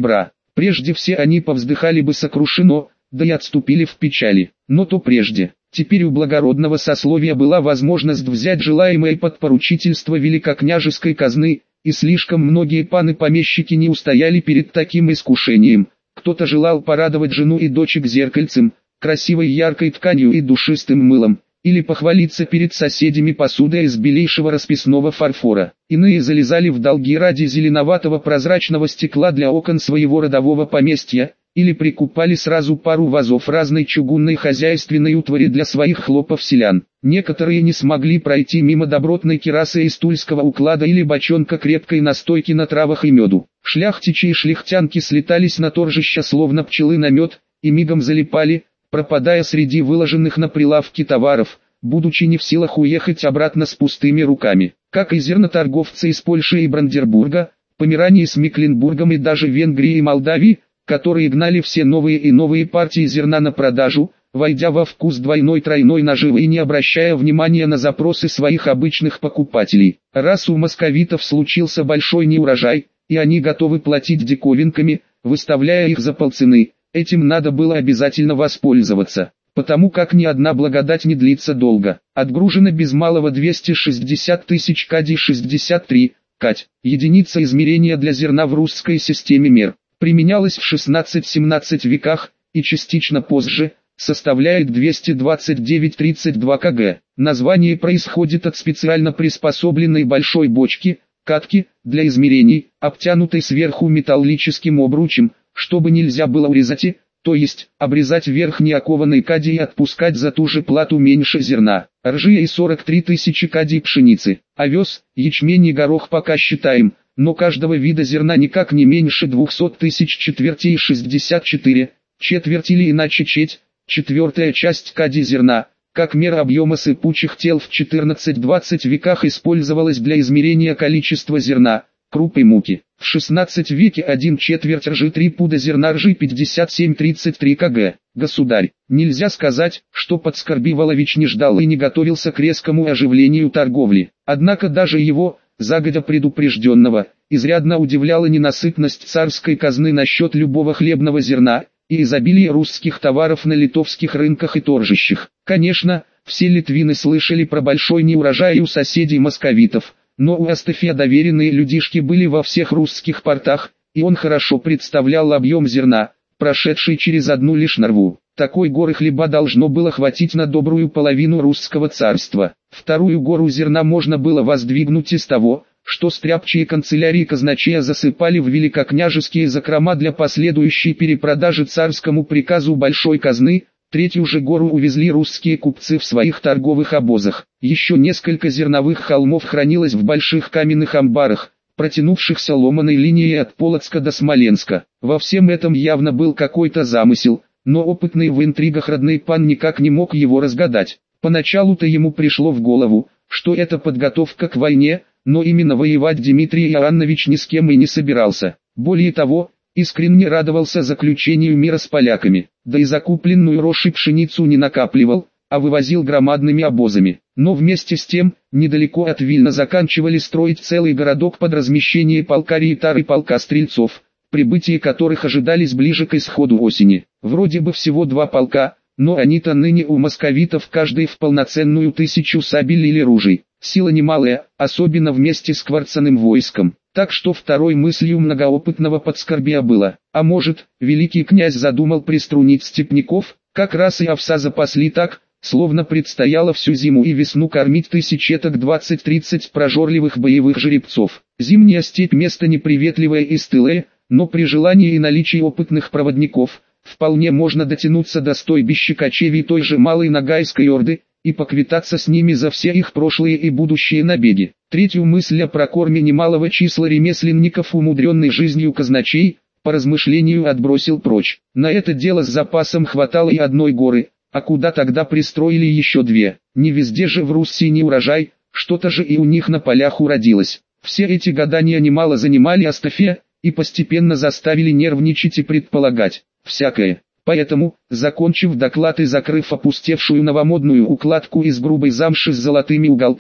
Прежде все они повздыхали бы сокрушенно, да и отступили в печали. Но то прежде. Теперь у благородного сословия была возможность взять желаемое под поручительство великокняжеской казны, и слишком многие паны-помещики не устояли перед таким искушением. Кто-то желал порадовать жену и дочек зеркальцем, красивой яркой тканью и душистым мылом, или похвалиться перед соседями посудой из белейшего расписного фарфора. Иные залезали в долги ради зеленоватого прозрачного стекла для окон своего родового поместья, или прикупали сразу пару вазов разной чугунной хозяйственной утвари для своих хлопов-селян. Некоторые не смогли пройти мимо добротной кирасы из тульского уклада или бочонка крепкой настойки на травах и меду. Шляхтичи и шляхтянки слетались на торжища словно пчелы на мед, и мигом залипали, пропадая среди выложенных на прилавки товаров, будучи не в силах уехать обратно с пустыми руками. Как и зерноторговцы из Польши и Брандербурга, Померании с Мекленбургом и даже Венгрии и Молдавии, которые гнали все новые и новые партии зерна на продажу, войдя во вкус двойной-тройной наживы и не обращая внимания на запросы своих обычных покупателей. Раз у московитов случился большой неурожай, и они готовы платить диковинками, выставляя их за полцены, этим надо было обязательно воспользоваться, потому как ни одна благодать не длится долго. Отгружено без малого двести шестьдесят тысяч кадий шестьдесят три, кать, единица измерения для зерна в русской системе мер. Применялась в шестнадцатом-семнадцатом веках, и частично позже, составляет двести двадцать девять целых тридцать два кг. Название происходит от специально приспособленной большой бочки, катки, для измерений, обтянутой сверху металлическим обручем, чтобы нельзя было урезать, то есть, обрезать верхние окованные кади и отпускать за ту же плату меньше зерна. Ржи и сорок три тысячи кадий пшеницы, овес, ячмень и горох пока считаем, но каждого вида зерна никак не меньше двухсот тысяч четвертей шестьдесят четыре, четверть или иначе четь, четвертая часть кади зерна, как мера объема сыпучих тел в четырнадцатом-двадцатом веках использовалась для измерения количества зерна, круп и муки. В шестнадцатом веке один четверть ржи три пуда зерна ржи пятьдесят семь целых тридцать три кг. Государь, нельзя сказать, что Подскорби Волович не ждал и не готовился к резкому оживлению торговли. Однако даже его, загодя предупрежденного, изрядно удивляла ненасытность царской казны насчет любого хлебного зерна, и изобилие русских товаров на литовских рынках и торжищах. Конечно, все литвины слышали про большой неурожай у соседей московитов, но у Астафия доверенные людишки были во всех русских портах, и он хорошо представлял объем зерна, прошедший через одну лишь нарву. Такой горы хлеба должно было хватить на добрую половину русского царства. Вторую гору зерна можно было воздвигнуть из того, что стряпчие канцелярии казначея засыпали в великокняжеские закрома для последующей перепродажи царскому приказу большой казны. Третью же гору увезли русские купцы в своих торговых обозах. Еще несколько зерновых холмов хранилось в больших каменных амбарах, протянувшихся ломаной линией от Полоцка до Смоленска. Во всем этом явно был какой-то замысел, но опытный в интригах родной пан никак не мог его разгадать. Поначалу-то ему пришло в голову, что это подготовка к войне, но именно воевать Дмитрий Иоаннович ни с кем и не собирался. Более того, искренне радовался заключению мира с поляками, да и закупленную рожь и пшеницу не накапливал, а вывозил громадными обозами. Но вместе с тем, недалеко от Вильна заканчивали строить целый городок под размещение полка Риетар и полка стрельцов, прибытие которых ожидались ближе к исходу осени. Вроде бы всего два полка, но они-то ныне у московитов каждый в полноценную тысячу сабель или ружей. Сила немалая, особенно вместе с Кварцаным войском. Так что второй мыслью многоопытного Подскорбия было, а может, великий князь задумал приструнить степняков, как раз и овса запасли так, словно предстояло всю зиму и весну кормить тысячеток двадцать-тридцать прожорливых боевых жеребцов. Зимняя степь место неприветливое и стылое, но при желании и наличии опытных проводников, вполне можно дотянуться до стойбища кочевий той же Малой Ногайской Орды, и поквитаться с ними за все их прошлые и будущие набеги. Третью мысль о прокорме немалого числа ремесленников, умудренный жизнью казначей, по размышлению отбросил прочь. На это дело с запасом хватало и одной горы, а куда тогда пристроили еще две? Не везде же в Руси не урожай, что-то же и у них на полях уродилось. Все эти гадания немало занимали Астафия, и постепенно заставили нервничать и предполагать всякое. Поэтому, закончив доклад и закрыв опустевшую новомодную укладку из грубой замши с золотыми уголками,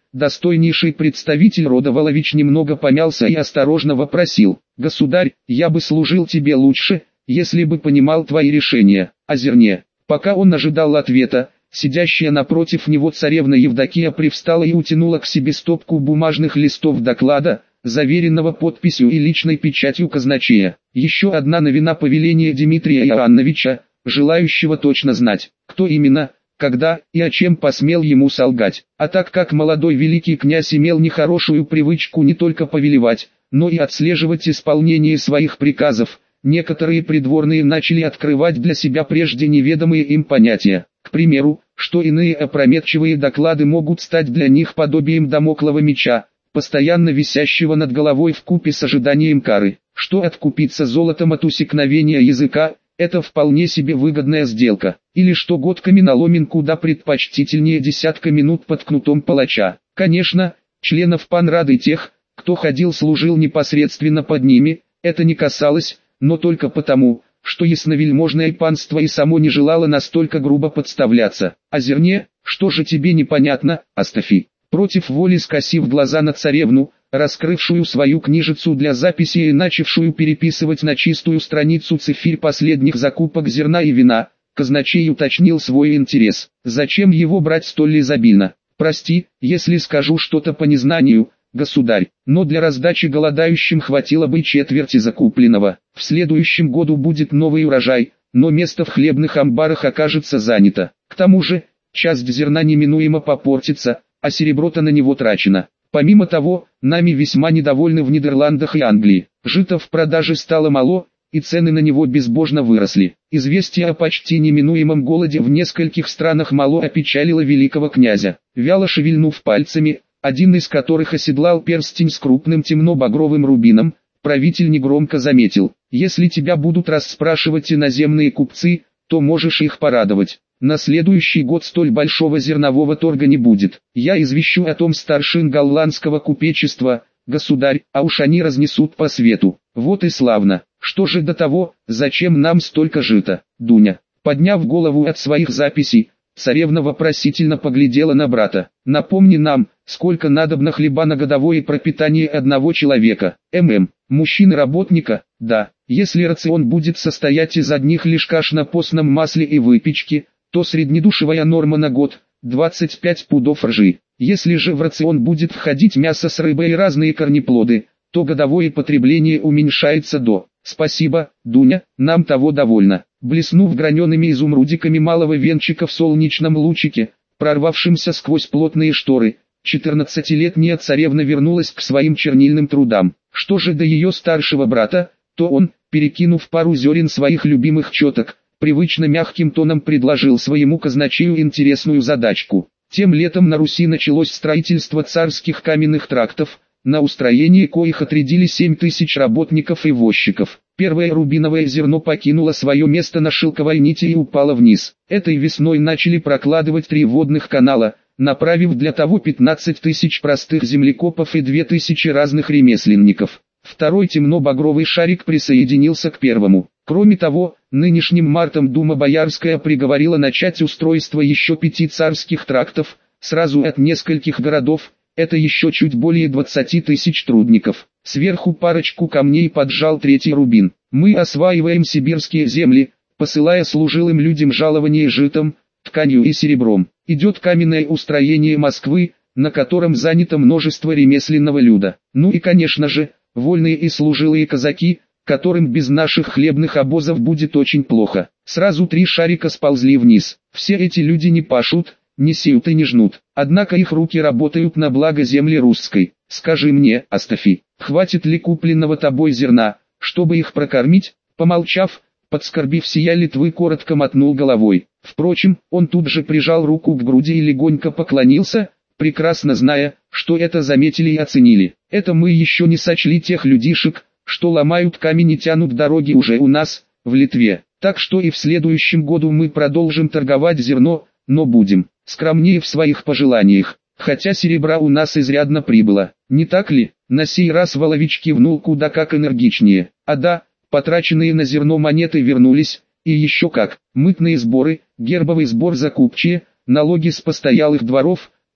достойнейший представитель рода Волович немного помялся и осторожно вопросил: «Государь, я бы служил тебе лучше, если бы понимал твои решения о зерне». Пока он ожидал ответа, сидящая напротив него царевна Евдокия привстала и утянула к себе стопку бумажных листов доклада, заверенного подписью и личной печатью казначея. Еще одна новина повеления Дмитрия Иоанновича, желающего точно знать, кто именно, когда и о чем посмел ему солгать. А так как молодой великий князь имел нехорошую привычку не только повелевать, но и отслеживать исполнение своих приказов, некоторые придворные начали открывать для себя прежде неведомые им понятия. К примеру, что иные опрометчивые доклады могут стать для них подобием дамоклова меча, постоянно висящего над головой вкупе с ожиданием кары, что откупиться золотом от усекновения языка – это вполне себе выгодная сделка, или что год каменоломен куда предпочтительнее десятка минут под кнутом палача. Конечно, членов панрады тех, кто ходил-служил непосредственно под ними, это не касалось, но только потому, что ясновельможное панство и само не желало настолько грубо подставляться. О зерне, что же тебе непонятно, Астафий? Против воли скосив глаза на царевну, раскрывшую свою книжицу для записи и начавшую переписывать на чистую страницу цифирь последних закупок зерна и вина, казначей уточнил свой интерес. Зачем его брать столь изобильно? Прости, если скажу что-то по незнанию, государь, но для раздачи голодающим хватило бы четверти закупленного. В следующем году будет новый урожай, но место в хлебных амбарах окажется занято. К тому же, часть зерна неминуемо попортится, а серебро-то на него трачено. Помимо того, нами весьма недовольны в Нидерландах и Англии. Жито в продаже стало мало, и цены на него безбожно выросли. Известие о почти неминуемом голоде в нескольких странах мало опечалило великого князя. Вяло шевельнув пальцами, один из которых оседлал перстень с крупным темно-багровым рубином, правитель негромко заметил: «Если тебя будут расспрашивать иноземные купцы, то можешь их порадовать. На следующий год столь большого зернового торга не будет. Я извещу о том старшин голландского купечества, государь, а уж они разнесут по свету. Вот и славно. Что же до того, зачем нам столько жита?» Дуня, подняв голову от своих записей, царевна вопросительно поглядела на брата. «Напомни нам, сколько надобно хлеба на годовое пропитание одного человека. ММ, мужчины-работника, да. Если рацион будет состоять из одних лишь каш на постном масле и выпечки, то среднедушевая норма на год – двадцать пять пудов ржи. Если же в рацион будет входить мясо с рыбой и разные корнеплоды, то годовое потребление уменьшается до. Спасибо, Дуня, нам того довольно». Блеснув гранеными изумрудиками малого венчика в солнечном лучике, прорвавшимся сквозь плотные шторы, четырнадцатилетняя царевна вернулась к своим чернильным трудам. Что же до ее старшего брата, то он, перекинув пару зерен своих любимых четок, привычно мягким тоном предложил своему казначею интересную задачку. Тем летом на Руси началось строительство царских каменных трактов, на устроение коих отрядили семь тысяч работников и возчиков. Первое рубиновое зерно покинуло свое место на шелковой нити и упало вниз. Этой весной начали прокладывать три водных канала, направив для того пятнадцать тысяч простых землекопов и две тысячи разных ремесленников. Второй темно-багровый шарик присоединился к первому. Кроме того, нынешним мартом Дума Боярская приговорила начать устройство еще пяти царских трактов, сразу от нескольких городов, это еще чуть более двадцати тысяч трудников. Сверху парочку камней поджал третий рубин. Мы осваиваем сибирские земли, посылая служилым людям жалование житом, тканью и серебром. Идет каменное устроение Москвы, на котором занято множество ремесленного люда. Ну и конечно же, вольные и служилые казаки, которым без наших хлебных обозов будет очень плохо. Сразу три шарика сползли вниз. Все эти люди не пашут, не сеют и не жнут. Однако их руки работают на благо земли русской. Скажи мне, Астафий, хватит ли купленного тобой зерна, чтобы их прокормить? Помолчав, подскорбив сия Литвы, коротко мотнул головой. Впрочем, он тут же прижал руку к груди и легонько поклонился, прекрасно зная, что это заметили и оценили. Это мы еще не сочли тех людишек, что ломают камень и тянут дороги уже у нас, в Литве. Так что и в следующем году мы продолжим торговать зерно, но будем скромнее в своих пожеланиях, хотя серебра у нас изрядно прибыло. Не так ли? На сей раз Волович кивнул куда как энергичнее. А да, потраченные на зерно монеты вернулись, и еще как. Мытные сборы, гербовый сбор закупчие, налоги с постоялых дворов,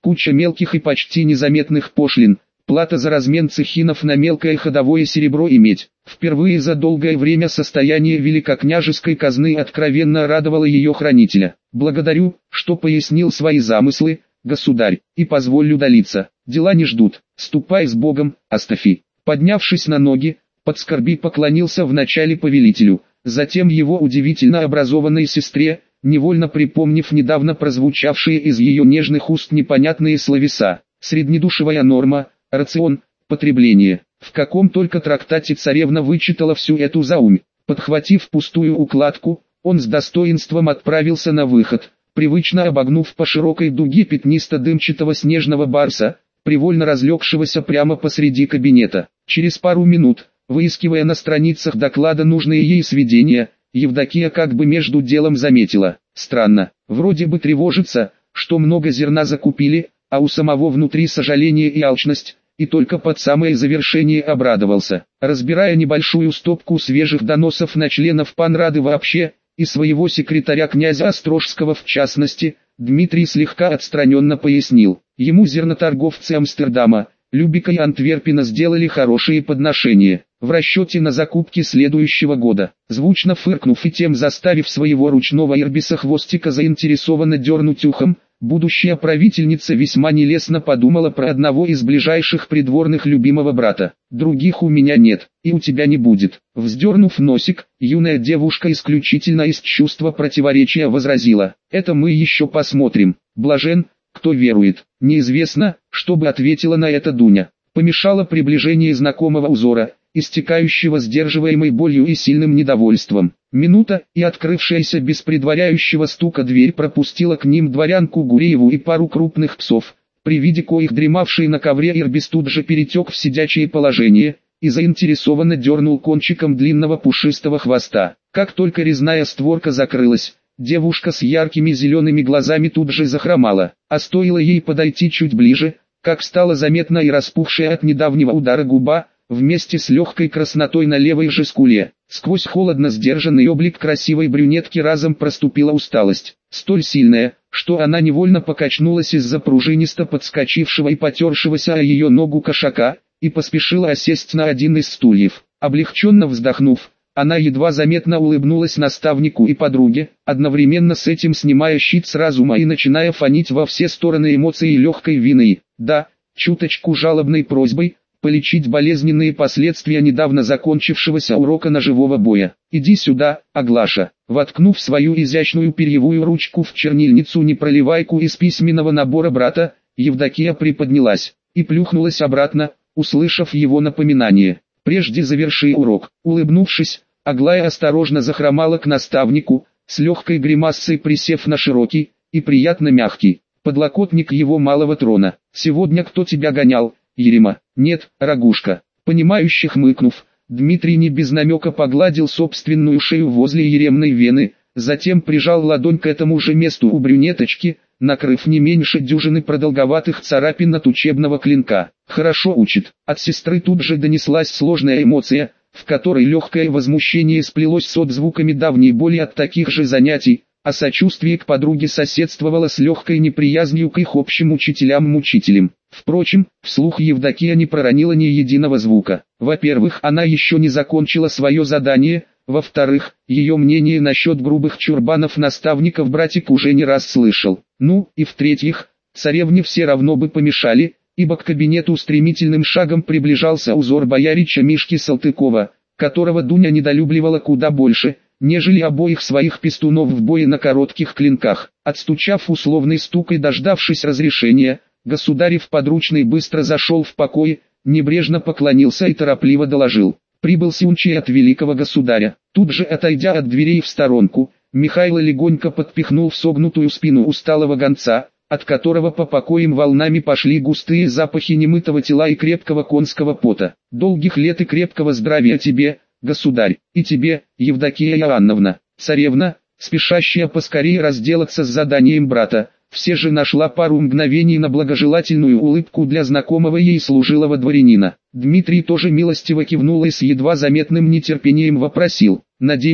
куча мелких и почти незаметных пошлин, плата за размен цехинов на мелкое ходовое серебро и медь. Впервые за долгое время состояние великокняжеской казны откровенно радовало ее хранителя. «Благодарю, что пояснил свои замыслы, государь, и позволь удалиться. Дела не ждут. Ступай с Богом, Астафий». Поднявшись на ноги, Подскорби поклонился вначале повелителю, затем его удивительно образованной сестре, невольно припомнив недавно прозвучавшие из ее нежных уст непонятные словеса. Среднедушевая норма, рацион, потребление. В каком только трактате царевна вычитала всю эту заумь. Подхватив пустую укладку, он с достоинством отправился на выход, привычно обогнув по широкой дуге пятнисто-дымчатого снежного барса, привольно разлегшегося прямо посреди кабинета. Через пару минут, выискивая на страницах доклада нужные ей сведения, Евдокия как бы между делом заметила: странно, вроде бы тревожится, что много зерна закупили, а у самого внутри сожаление и алчность, и только под самое завершение обрадовался. Разбирая небольшую стопку свежих доносов на членов панрады вообще, и своего секретаря князя Острожского в частности, Дмитрий слегка отстраненно пояснил: ему зерноторговцы Амстердама, Любека и Антверпена сделали хорошие подношения, в расчете на закупки следующего года. Звучно фыркнув и тем заставив своего ручного ирбиса хвостика заинтересованно дернуть ухом, будущая правительница весьма нелестно подумала про одного из ближайших придворных любимого брата. «Других у меня нет, и у тебя не будет». Вздернув носик, юная девушка исключительно из чувства противоречия возразила: «Это мы еще посмотрим. Блажен, кто верует». Неизвестно, что бы ответила на это Дуня. Помешало приближение знакомого узора, истекающего сдерживаемой болью и сильным недовольством. Минута, и открывшаяся без предваряющего стука дверь пропустила к ним дворянку Гурееву и пару крупных псов, при виде коих дремавший на ковре ирбис тут же перетек в сидячее положение, и заинтересованно дернул кончиком длинного пушистого хвоста. Как только резная створка закрылась, девушка с яркими зелеными глазами тут же захромала, а стоило ей подойти чуть ближе, как стало заметно и распухшая от недавнего удара губа, вместе с легкой краснотой на левой же скуле. Сквозь холодно сдержанный облик красивой брюнетки разом проступила усталость, столь сильная, что она невольно покачнулась из-за пружинисто подскочившего и потершегося о ее ногу кошака, и поспешила осесть на один из стульев. Облегченно вздохнув, она едва заметно улыбнулась наставнику и подруге, одновременно с этим снимая щит с разума и начиная фонить во все стороны эмоции легкой вины. Да, чуточку жалобной просьбой полечить болезненные последствия недавно закончившегося урока ножевого боя. «Иди сюда, Аглаша». Воткнув свою изящную перьевую ручку в чернильницу-непроливайку из письменного набора брата, Евдокия приподнялась и плюхнулась обратно, услышав его напоминание: «Прежде заверши урок». Улыбнувшись, Аглая осторожно захромала к наставнику, с легкой гримасой присев на широкий и приятно мягкий подлокотник его малого трона. «Сегодня кто тебя гонял, Ерема?» «Нет, Рагушка». Понимающе хмыкнув, Дмитрий не без намека погладил собственную шею возле еремной вены, затем прижал ладонь к этому же месту у брюнеточки, накрыв не меньше дюжины продолговатых царапин от учебного клинка. «Хорошо учит». От сестры тут же донеслась сложная эмоция, в которой легкое возмущение сплелось с отзвуками давней боли от таких же занятий, а сочувствие к подруге соседствовало с легкой неприязнью к их общим учителям-мучителям. Впрочем, вслух Евдокия не проронила ни единого звука. Во-первых, она еще не закончила свое задание, во-вторых, ее мнение насчет грубых чурбанов наставников братик уже не раз слышал. Ну, и в-третьих, царевне все равно бы помешали, ибо к кабинету стремительным шагом приближался узор боярича Мишки Салтыкова, которого Дуня недолюбливала куда больше, нежели обоих своих пестунов в бое на коротких клинках. Отстучав условный стук и дождавшись разрешения, государев подручный быстро зашел в покой, небрежно поклонился и торопливо доложил: «Прибыл сюнчий от великого государя». Тут же, отойдя от дверей в сторонку, Михайло легонько подпихнул в согнутую спину усталого гонца, от которого по покоям волнами пошли густые запахи немытого тела и крепкого конского пота. «Долгих лет и крепкого здравия тебе, государь, и тебе, Евдокия Иоанновна». Царевна, спешащая поскорее разделаться с заданием брата, все же нашла пару мгновений на благожелательную улыбку для знакомого ей служилого дворянина. Дмитрий тоже милостиво кивнул и с едва заметным нетерпением вопросил: «Надеюсь,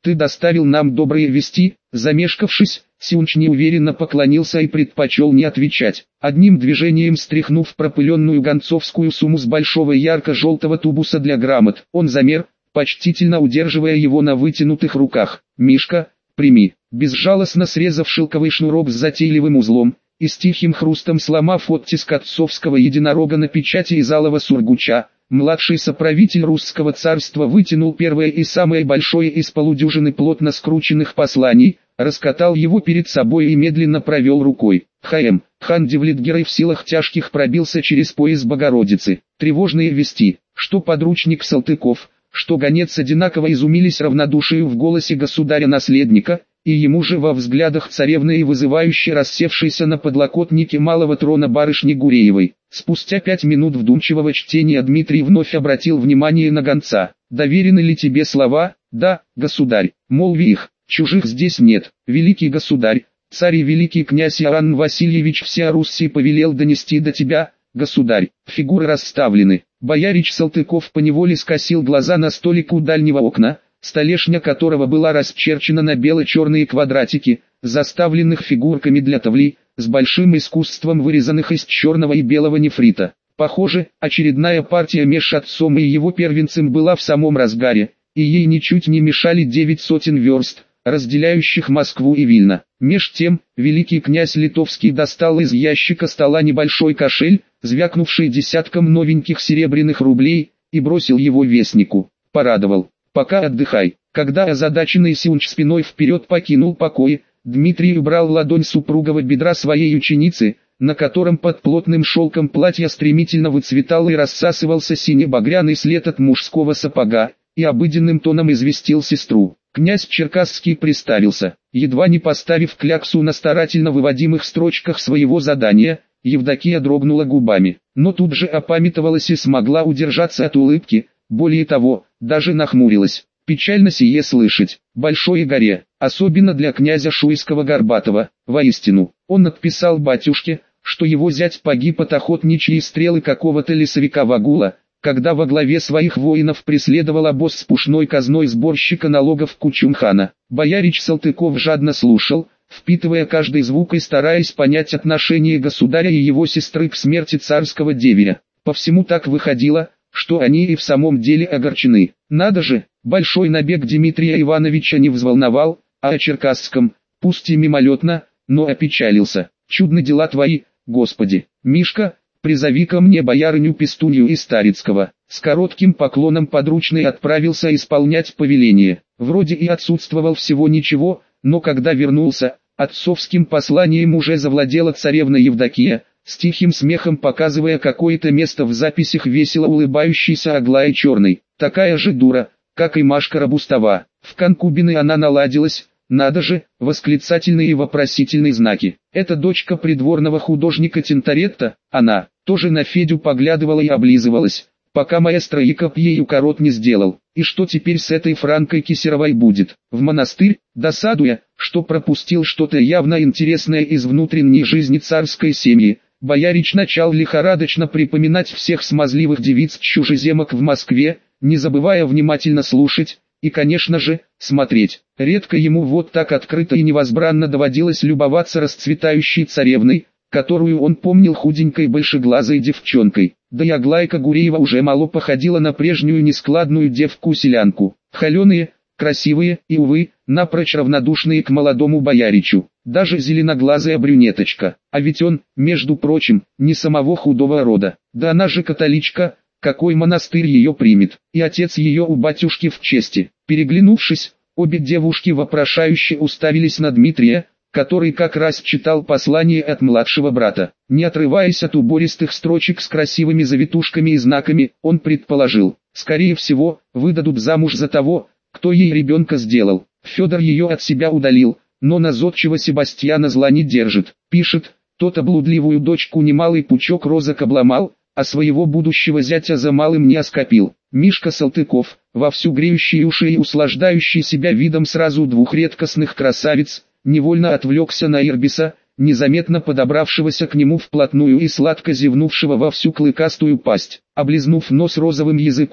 ты доставил нам добрые вести?» Замешкавшись, Сюнч неуверенно поклонился и предпочел не отвечать. Одним движением стряхнув пропыленную гонцовскую сумму с большого ярко-желтого тубуса для грамот, он замер, почтительно удерживая его на вытянутых руках. «Мишка, прими». Безжалостно срезав шелковый шнурок с затейливым узлом, и с тихим хрустом сломав оттиск отцовского единорога на печати из алого сургуча, младший соправитель русского царства вытянул первое и самое большое из полудюжины плотно скрученных посланий, раскатал его перед собой и медленно провел рукой. Х.М. хан Девлетгерей в силах тяжких пробился через пояс Богородицы. Тревожные вести, что подручник Салтыков, что гонец одинаково изумились равнодушию в голосе государя-наследника, и ему же во взглядах царевны и вызывающе рассевшейся на подлокотнике малого трона барышни Гуреевой. Спустя пять минут вдумчивого чтения Дмитрий вновь обратил внимание на гонца. «Доверены ли тебе слова?» «Да, государь, молви их, чужих здесь нет. Великий государь, царь и великий князь Иоанн Васильевич всея Руси повелел донести до тебя, государь». Фигуры расставлены. Боярич Салтыков поневоле скосил глаза на столик у дальнего окна, столешня которого была расчерчена на бело-черные квадратики, заставленных фигурками для тавли, с большим искусством вырезанных из черного и белого нефрита. Похоже, очередная партия меж отцом и его первенцем была в самом разгаре, и ей ничуть не мешали девять сотен верст, разделяющих Москву и Вильно. Меж тем, великий князь Литовский достал из ящика стола небольшой кошель, звякнувший десятком новеньких серебряных рублей, и бросил его вестнику. Порадовал. «Пока отдыхай». Когда озадаченный Сюнч спиной вперед покинул покой, Дмитрий убрал ладонь супругого бедра своей ученицы, на котором под плотным шелком платья стремительно выцветал и рассасывался сине-багряный след от мужского сапога, и обыденным тоном известил сестру. Князь Черкасский приставился, едва не поставив кляксу на старательно выводимых строчках своего задания. Евдокия дрогнула губами, но тут же опамятовалась и смогла удержаться от улыбки. Более того, даже нахмурилась. Печально сие слышать. Большой горе, особенно для князя Шуйского Горбатова. Воистину, он отписал батюшке, что его зять погиб от охотничьей стрелы какого-то лесовика Вагула, когда во главе своих воинов преследовал обоз с пушной казной сборщика налогов Кучумхана. Боярич Салтыков жадно слушал, впитывая каждый звук и стараясь понять отношение государя и его сестры к смерти царского деверя. По всему так выходило, что они и в самом деле огорчены. Надо же, большой набег Дмитрия Ивановича не взволновал, а о Черкасском, пусть и мимолетно, но опечалился. «Чудны дела твои, Господи! Мишка, призови ко мне боярыню Пестунью из Старицкого». С коротким поклоном подручный отправился исполнять повеление. Вроде и отсутствовал всего ничего, но когда вернулся, отцовским посланием уже завладела царевна Евдокия, с тихим смехом показывая какое-то место в записях весело улыбающейся Аглае Черной. Такая же дура, как и Машка Робустова. В конкубины она наладилась, надо же, восклицательные и вопросительные знаки. Это дочка придворного художника Тинторетто, она тоже на Федю поглядывала и облизывалась, пока маэстро Якоб ей укорот не сделал. И что теперь с этой Франкой Кисеровой будет? В монастырь, досадуя, что пропустил что-то явно интересное из внутренней жизни царской семьи, боярич начал лихорадочно припоминать всех смазливых девиц-чужеземок в Москве, не забывая внимательно слушать, и, конечно же, смотреть. Редко ему вот так открыто и невозбранно доводилось любоваться расцветающей царевной, которую он помнил худенькой большеглазой девчонкой. Да и Аглайка Гуреева уже мало походила на прежнюю нескладную девку-селянку. Холеные, красивые и, увы, напрочь равнодушные к молодому бояричу. Даже зеленоглазая брюнеточка. А ведь он, между прочим, не самого худого рода. Да она же католичка, какой монастырь ее примет. И отец ее у батюшки в чести. Переглянувшись, обе девушки вопрошающе уставились на Дмитрия, который как раз читал послание от младшего брата. Не отрываясь от убористых строчек с красивыми завитушками и знаками, он предположил, скорее всего, выдадут замуж за того, кто ей ребенка сделал. Федор ее от себя удалил, но на зодчего Себастьяна зла не держит. Пишет, тот блудливую дочку немалый пучок розок обломал, а своего будущего зятя за малым не оскопил. Мишка Салтыков, вовсю греющий уши и услаждающий себя видом сразу двух редкостных красавиц, невольно отвлекся на Ирбиса, незаметно подобравшегося к нему вплотную и сладко зевнувшего во всю клыкастую пасть. Облизнув нос розовым языком,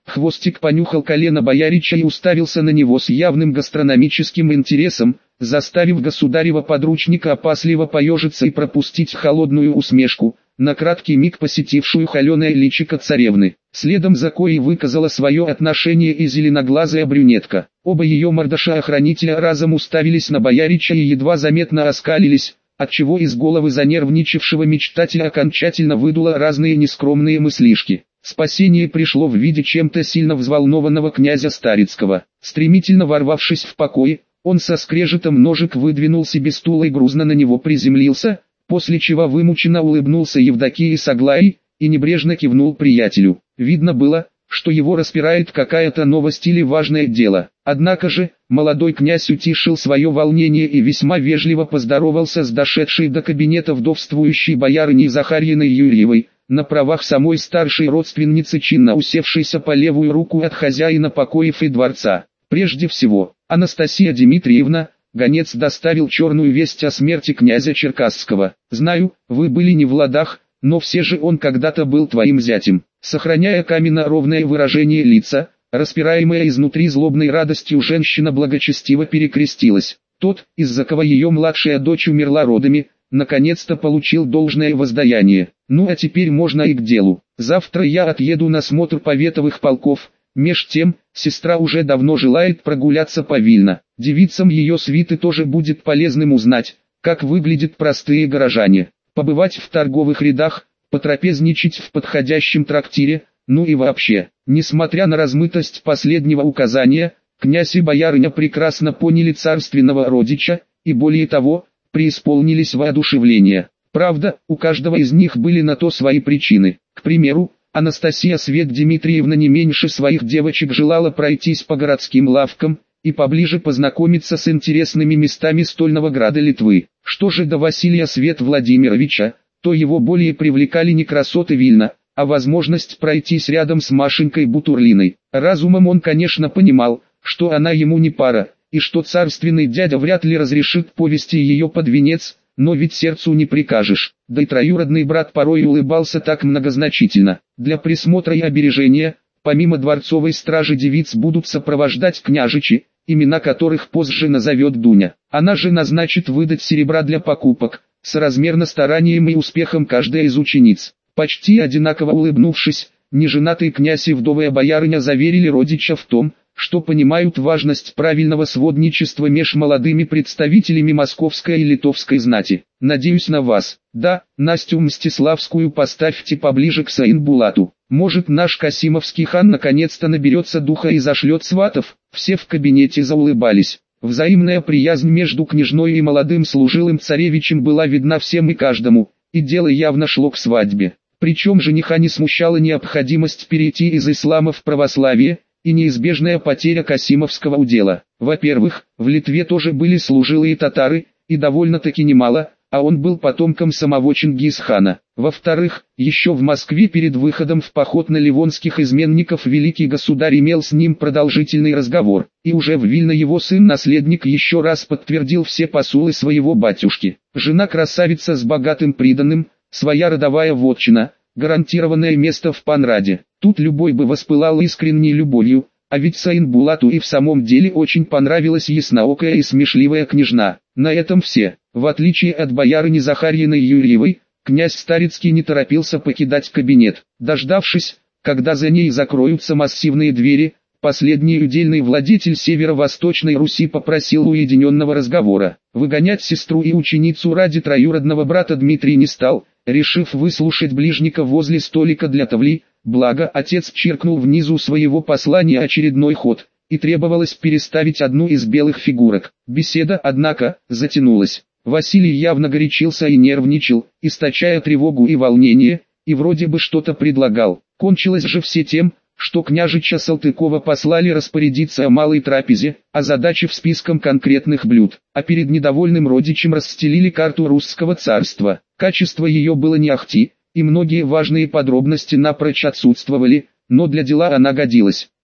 Хвостик понюхал колено боярича и уставился на него с явным гастрономическим интересом, заставив государева подручника опасливо поежиться и пропустить холодную усмешку, на краткий миг посетившую холеное личико царевны. Следом за коей выказала свое отношение и зеленоглазая брюнетка. Оба ее мордоша-охранителя разом уставились на боярича и едва заметно оскалились, отчего из головы занервничавшего мечтателя окончательно выдуло разные нескромные мыслишки. Спасение пришло в виде чем-то сильно взволнованного князя Старицкого. Стремительно ворвавшись в покой, он со скрежетом ножек выдвинул себе стул и грузно на него приземлился, после чего вымученно улыбнулся Евдокии с Аглаей и небрежно кивнул приятелю. Видно было, что его распирает какая-то новость или важное дело. Однако же, молодой князь утишил свое волнение и весьма вежливо поздоровался с дошедшей до кабинета вдовствующей боярыней Захарьиной Юрьевой, на правах самой старшей родственницы чинно усевшейся по левую руку от хозяина покоев и дворца. Прежде всего, Анастасия Дмитриевна, гонец доставил черную весть о смерти князя Черкасского. Знаю, вы были не в ладах, но все же он когда-то был твоим зятем. Сохраняя каменно-ровное выражение лица, распираемая изнутри злобной радостью, женщина благочестиво перекрестилась. Тот, из-за кого ее младшая дочь умерла родами, наконец-то получил должное воздаяние. Ну а теперь можно и к делу. Завтра я отъеду на смотр поветовых полков. Меж тем, сестра уже давно желает прогуляться по Вильно. Девицам ее свиты тоже будет полезным узнать, как выглядят простые горожане. Побывать в торговых рядах, потрапезничать в подходящем трактире, ну и вообще. Несмотря на размытость последнего указания, князь и боярыня прекрасно поняли царственного родича, и более того, преисполнились воодушевления. Правда, у каждого из них были на то свои причины. К примеру, Анастасия Свет Дмитриевна не меньше своих девочек желала пройтись по городским лавкам и поближе познакомиться с интересными местами стольного града Литвы. Что же до Василия Свет Владимировича, то его более привлекали не красоты Вильна, а возможность пройтись рядом с Машенькой Бутурлиной. Разумом он, конечно, понимал, что она ему не пара, и что царственный дядя вряд ли разрешит повести ее под венец, но ведь сердцу не прикажешь. Да и троюродный брат порой улыбался так многозначительно. Для присмотра и обережения, помимо дворцовой стражи, девиц будут сопровождать княжичи, имена которых позже назовет Дуня. Она же назначит выдать серебра для покупок, соразмерно старанием и успехом каждая из учениц. Почти одинаково улыбнувшись, неженатый князь и вдовая боярыня заверили родича в том, что понимают важность правильного сводничества меж молодыми представителями московской и литовской знати. Надеюсь на вас. Да, Настю Мстиславскую поставьте поближе к Саинбулату. Может, наш Касимовский хан наконец-то наберется духа и зашлет сватов. Все в кабинете заулыбались. Взаимная приязнь между княжной и молодым служилым царевичем была видна всем и каждому, и дело явно шло к свадьбе. Причем жениха не смущала необходимость перейти из ислама в православие, и неизбежная потеря Касимовского удела. Во-первых, в Литве тоже были служилые татары, и довольно-таки немало, а он был потомком самого Чингисхана. Во-вторых, еще в Москве перед выходом в поход на ливонских изменников великий государь имел с ним продолжительный разговор, и уже в Вильно его сын-наследник еще раз подтвердил все посулы своего батюшки. Жена красавица с богатым приданым, своя родовая вотчина, гарантированное место в панраде. Тут любой бы воспылал искренней любовью, а ведь Саинбулату и в самом деле очень понравилась ясноокая и смешливая княжна. На этом все. В отличие от боярыни Захарьиной Юрьевой, князь Старицкий не торопился покидать кабинет. Дождавшись, когда за ней закроются массивные двери, последний удельный владетель северо-восточной Руси попросил уединенного разговора. Выгонять сестру и ученицу ради троюродного брата Дмитрий не стал, решив выслушать ближника возле столика для тавли, благо отец чиркнул внизу своего послания очередной ход, и требовалось переставить одну из белых фигурок. Беседа, однако, затянулась. Василий явно горячился и нервничал, источая тревогу и волнение, и вроде бы что-то предлагал. Кончилось же все тем, что княжича Салтыкова послали распорядиться о малой трапезе, озадачив списком конкретных блюд, а перед недовольным родичем расстелили карту русского царства. Качество ее было не ахти, и многие важные подробности напрочь отсутствовали, но для дела она годилась.